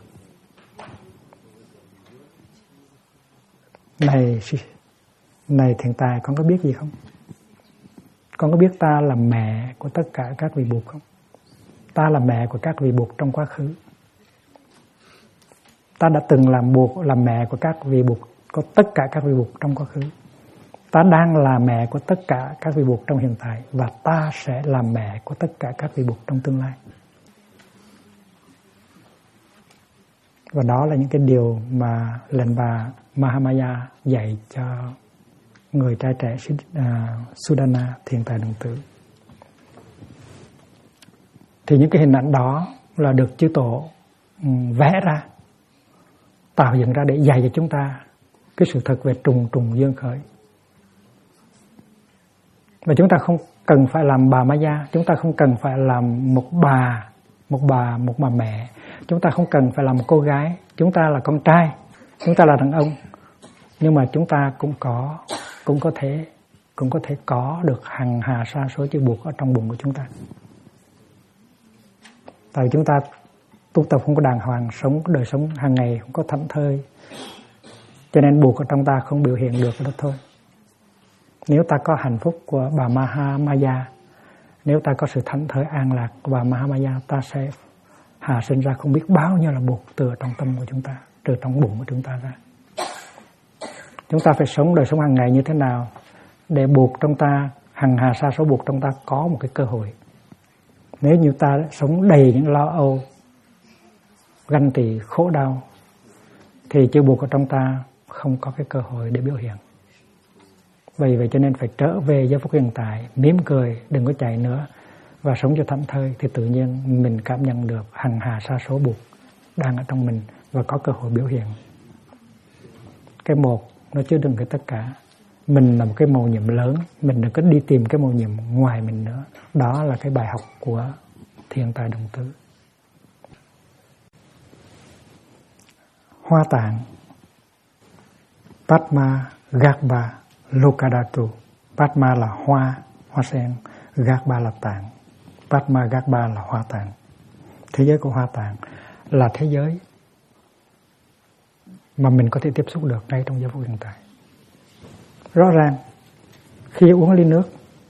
Này Thiền Tài, con có biết gì không? Con có biết ta là mẹ của tất cả các vị Bụt không? Ta là mẹ của các vị Bụt trong quá khứ. Ta đã từng làm mẹ của các vị Bụt, có tất cả các vị Bụt trong quá khứ. Ta đang là mẹ của tất cả các vị Bụt trong hiện tại, và ta sẽ làm mẹ của tất cả các vị Bụt trong tương lai. Và đó là những cái điều mà lệnh bà Mahamaya dạy cho người trai trẻ Sudana Thiền Tài Đồng Tử. Thì những cái hình ảnh đó là được chư tổ vẽ ra, tạo dựng ra để dạy cho chúng ta cái sự thật về trùng trùng dương khởi. Và chúng ta không cần phải làm bà Maya, chúng ta không cần phải làm một bà mẹ, chúng ta không cần phải làm một cô gái, chúng ta là con trai, chúng ta là đàn ông, nhưng mà chúng ta cũng có thể cũng có thể có được hằng hà sa số chư Bụt ở trong bụng của chúng ta. Tại chúng ta tu tập không có đàng hoàng, sống đời sống hàng ngày không có thảnh thơi, cho nên Bụt ở trong ta không biểu hiện được đó thôi. Nếu ta có hạnh phúc của bà Mahamaya, nếu ta có sự thảnh thơi an lạc của bà Mahamaya, ta sẽ hạ sinh ra không biết bao nhiêu là Bụt từ trong tâm của chúng ta, từ trong bụng của chúng ta ra. Chúng ta phải sống đời sống hàng ngày như thế nào để Bụt trong ta, hằng hà sa số Bụt trong ta có một cái cơ hội. Nếu như ta sống đầy những lo âu, ganh tị, khổ đau, thì chư Bụt ở trong ta không có cái cơ hội để biểu hiện. Vì vậy cho nên phải trở về giây phút hiện tại, mỉm cười, đừng có chạy nữa, và sống cho thảnh thơi, thì tự nhiên mình cảm nhận được hằng hà sa số Bụt đang ở trong mình và có cơ hội biểu hiện. Cái một nó chứa đựng cái tất cả. Mình là một cái mầu nhiệm lớn, mình đừng có đi tìm cái mầu nhiệm ngoài mình nữa. Đó là cái bài học của Thiền Tài Đồng Tứ. Hoa tạng Padma Garbha Lokadhatu. Padma là hoa sen, Garbha là tạng. Padma Garbha là hoa tạng. Thế giới của hoa tạng là thế giới mà mình có thể tiếp xúc được ngay trong giây phút hiện tại. Rõ ràng khi uống ly nước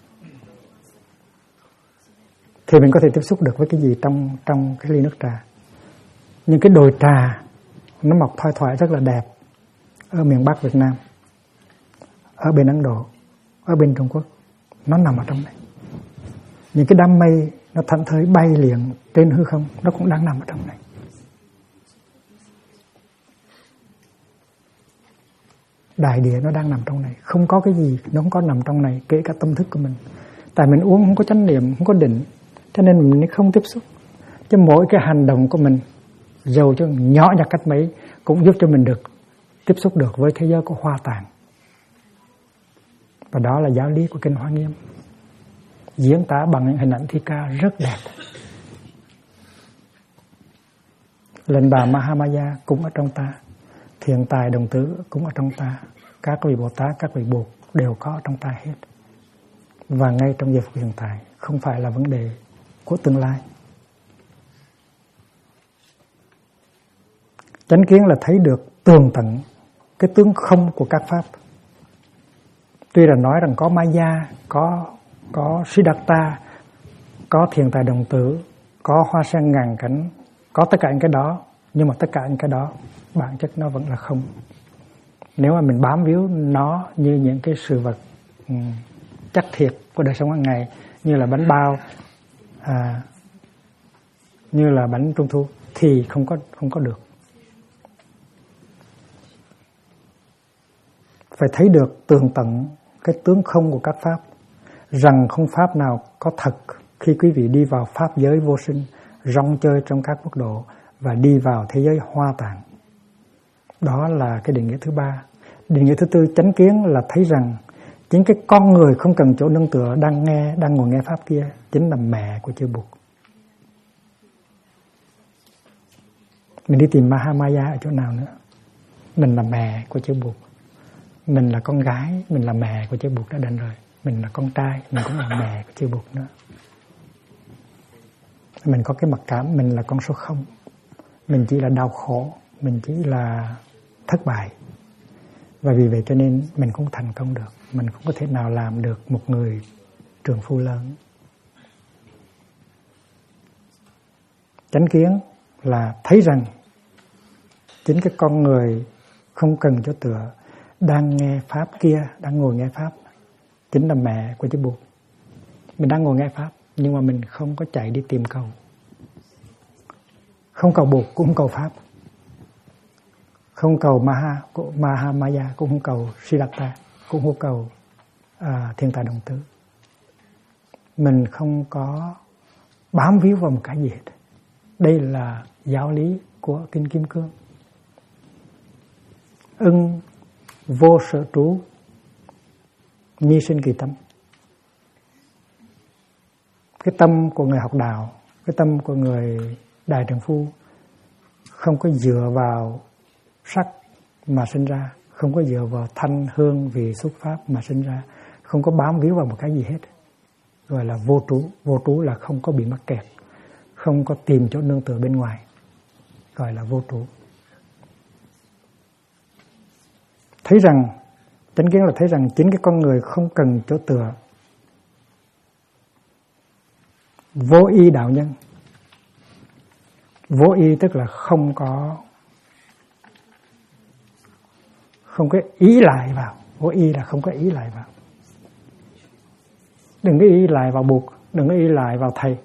thì mình có thể tiếp xúc được với cái gì trong cái ly nước trà. Nhưng cái đồi trà nó mọc thoai thoải rất là đẹp ở miền Bắc Việt Nam, ở bên Ấn Độ, ở bên Trung Quốc, nó nằm ở trong này. Những cái đám mây nó thảnh thơi bay liền trên hư không, nó cũng đang nằm ở trong này. Đại địa nó đang nằm trong này, không có cái gì nó không có nằm trong này, kể cả tâm thức của mình. Tại mình uống không có chánh niệm, không có định, cho nên mình không tiếp xúc. Chứ mỗi cái hành động của mình, dầu cho nhỏ nhặt cách mấy, cũng giúp cho mình được tiếp xúc được với thế giới của hoa tạng. Và đó là giáo lý của Kinh Hoa Nghiêm, diễn tả bằng những hình ảnh thi ca rất đẹp. Lệnh Bà Mahamaya cũng ở trong ta, Thiền Tài Đồng Tứ cũng ở trong ta, các vị Bồ Tát, các vị Bụt đều có ở trong ta hết. Và ngay trong giây phút hiện tại, không phải là vấn đề của tương lai. Chánh kiến là thấy được tường tận cái tướng không của các pháp. Tuy là nói rằng có Maya, có Siddhartha, có Thiền Tài Đồng Tử, có hoa sen ngàn cánh, có tất cả những cái đó, nhưng mà tất cả những cái đó bản chất nó vẫn là không. Nếu mà mình bám víu nó như những cái sự vật chắc thiệt của đời sống hàng ngày, như là bánh bao, như là bánh trung thu, thì không có được. Phải thấy được tường tận cái tướng không của các pháp, rằng không pháp nào có thật khi quý vị đi vào pháp giới vô sinh, rong chơi trong các mức độ và đi vào thế giới hoa tạng. Đó là cái định nghĩa thứ ba. Định nghĩa thứ tư, chánh kiến là thấy rằng chính cái con người không cần chỗ nương tựa đang ngồi nghe pháp kia chính là mẹ của chư Bụt. Mình đi tìm Mahamaya ở chỗ nào nữa? Mình là mẹ của chư Bụt. Mình là con gái, mình là mẹ của chư Bụt đã định rồi. Mình là con trai, mình cũng là mẹ của chư Bụt nữa. Mình có cái mặc cảm, mình là con số 0. Mình chỉ là đau khổ, mình chỉ là thất bại. Và vì vậy cho nên mình không thành công được. Mình không có thể nào làm được một người trượng phu lớn. Chánh kiến là thấy rằng chính cái con người không cần chỗ tựa, đang nghe pháp kia, đang ngồi nghe pháp, chính là mẹ của chư Bụt. Mình đang ngồi nghe pháp, nhưng mà mình không có chạy đi tìm cầu. Không cầu Bụt cũng không cầu pháp. Không cầu Mahamaya, cũng không cầu Siddhartha, cũng không cầu Thiền Tài Đồng Tứ. Mình không có bám víu vào một cái gì hết. Đây là giáo lý của Kinh Kim Cương. Ưng vô sở trú, nhi sinh kỳ tâm. Cái tâm của người học đạo, cái tâm của người đại trượng phu không có dựa vào sắc mà sinh ra, không có dựa vào thanh hương vị xúc pháp mà sinh ra, không có bám víu vào một cái gì hết, gọi là vô trú. Vô trú là không có bị mắc kẹt, không có tìm chỗ nương tựa bên ngoài, gọi là vô trú. Thấy rằng, chánh kiến là thấy rằng chính cái con người không cần chỗ tựa. Vô y đạo nhân. Vô y tức là không có ý lại vào. Vô y là không có ý lại vào. Đừng có ý lại vào buộc, đừng có ý lại vào thầy.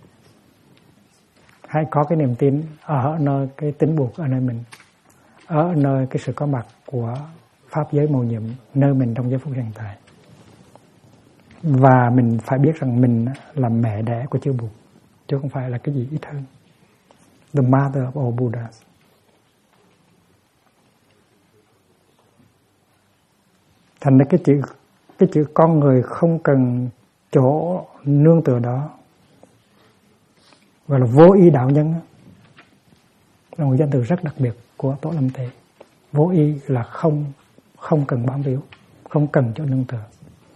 Hãy có cái niềm tin ở nơi cái tính buộc ở nơi mình, ở nơi cái sự có mặt của pháp giới mầu nhiệm nơi mình trong giây phút hiện tại. Và mình phải biết rằng mình là mẹ đẻ của chư Bụt, chứ không phải là cái gì ít hơn. The mother of all Buddhas. Thành ra cái chữ con người không cần chỗ nương tựa đó, gọi là vô y đạo nhân, là một danh từ rất đặc biệt của Tổ Lâm Tế. Vô y là không cần bám víu, không cần chỗ nương tựa.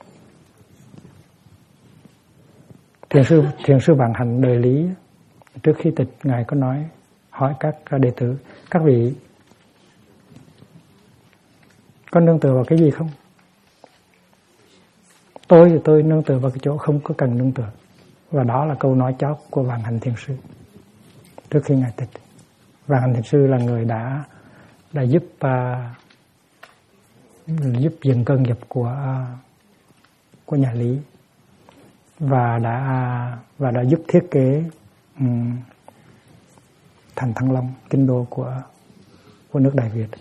Thiền sư Vạn Hạnh Đời Lý trước khi tịch, ngài có nói, hỏi các đệ tử: các vị có nương tựa vào cái gì không? Tôi nương tựa vào cái chỗ không có cần nương tựa. Và đó là câu nói chót của Vạn Hạnh Thiền sư trước khi ngài tịch. Vạn Hạnh Thiền sư là người đã giúp dừng cơn nghiệp của nhà Lý, và đã giúp thiết kế thành Thăng Long, kinh đô của nước Đại Việt.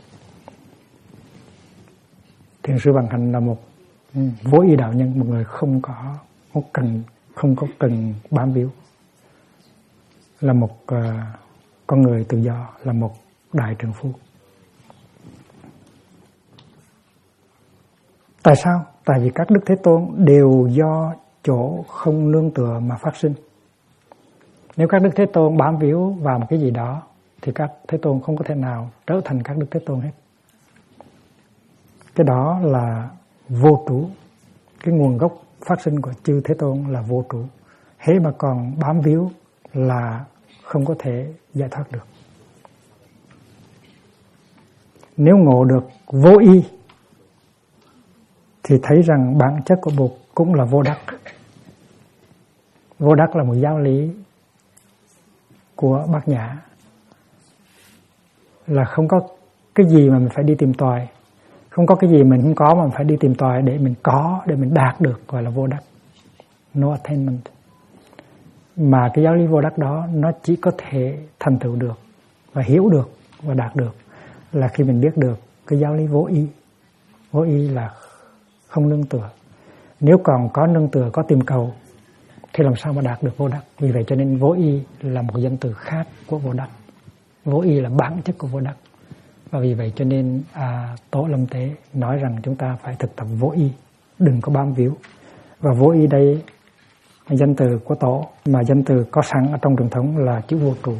Thiền sư Vạn Hạnh là một vô y đạo nhân, một người không có cần bám víu, là một con người tự do, là một đại trượng phu. Tại sao? Tại vì các Đức Thế Tôn đều do chỗ không nương tựa mà phát sinh. Nếu các Đức Thế Tôn bám víu vào một cái gì đó thì các Thế Tôn không có thể nào trở thành các Đức Thế Tôn hết. Cái đó là vô trú. Cái nguồn gốc phát sinh của chư Thế Tôn là vô trú. Hễ mà còn bám víu là không có thể giải thoát được. Nếu ngộ được vô y thì thấy rằng bản chất của Bụt cũng là vô đắc. Vô đắc là một giáo lý của Bát Nhã, là không có cái gì mà mình phải đi tìm tòi, không có cái gì mình không có mà mình phải đi tìm tòi để mình có, để mình đạt được, gọi là vô đắc. No attainment. Mà cái giáo lý vô đắc đó nó chỉ có thể thành tựu được và hiểu được và đạt được là khi mình biết được cái giáo lý vô y. Vô y là không nương tựa. Nếu còn có nương tựa, có tìm cầu thì làm sao mà đạt được vô đắc. Vì vậy cho nên vô y là một danh từ khác của vô đắc. Vô y là bản chất của vô đắc. Và vì vậy cho nên Tổ Lâm Tế nói rằng chúng ta phải thực tập vô y, đừng có bám víu. Và vô y đây, danh từ của Tổ mà danh từ có sẵn ở trong truyền thống là chữ vô trụ.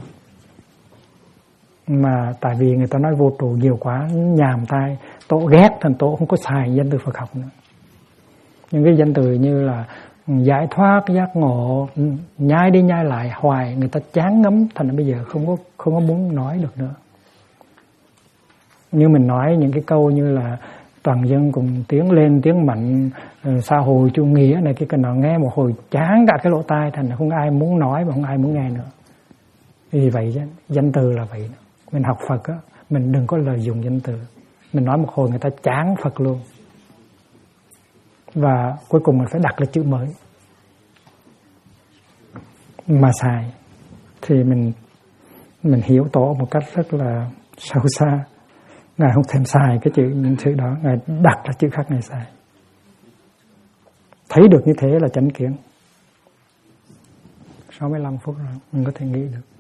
Mà tại vì người ta nói vô trụ nhiều quá, nhàm tai, Tổ ghét, thành Tổ không có xài danh từ Phật học nữa. Những cái danh từ như là giải thoát, giác ngộ, nhai đi nhai lại hoài, người ta chán ngấm, thành ra bây giờ không có muốn nói được nữa. Như mình nói những cái câu như là toàn dân cùng tiến lên, tiến mạnh, xã hội chủ nghĩa này cái nọ, nghe một hồi chán cả cái lỗ tai, thành ra không ai muốn nói và không ai muốn nghe nữa. Vì vậy danh từ là vậy. Mình học Phật á, mình đừng có lợi dụng danh từ. Mình nói một hồi người ta chán Phật luôn. Và cuối cùng mình phải đặt lại chữ mới mà xài. Thì mình hiểu Tổ một cách rất là sâu xa. Ngài không thèm xài những chữ đó, Ngài đặt ra chữ khác Ngài xài. Thấy được như thế là chánh kiến. 65 phút rồi, mình có thể nghĩ được.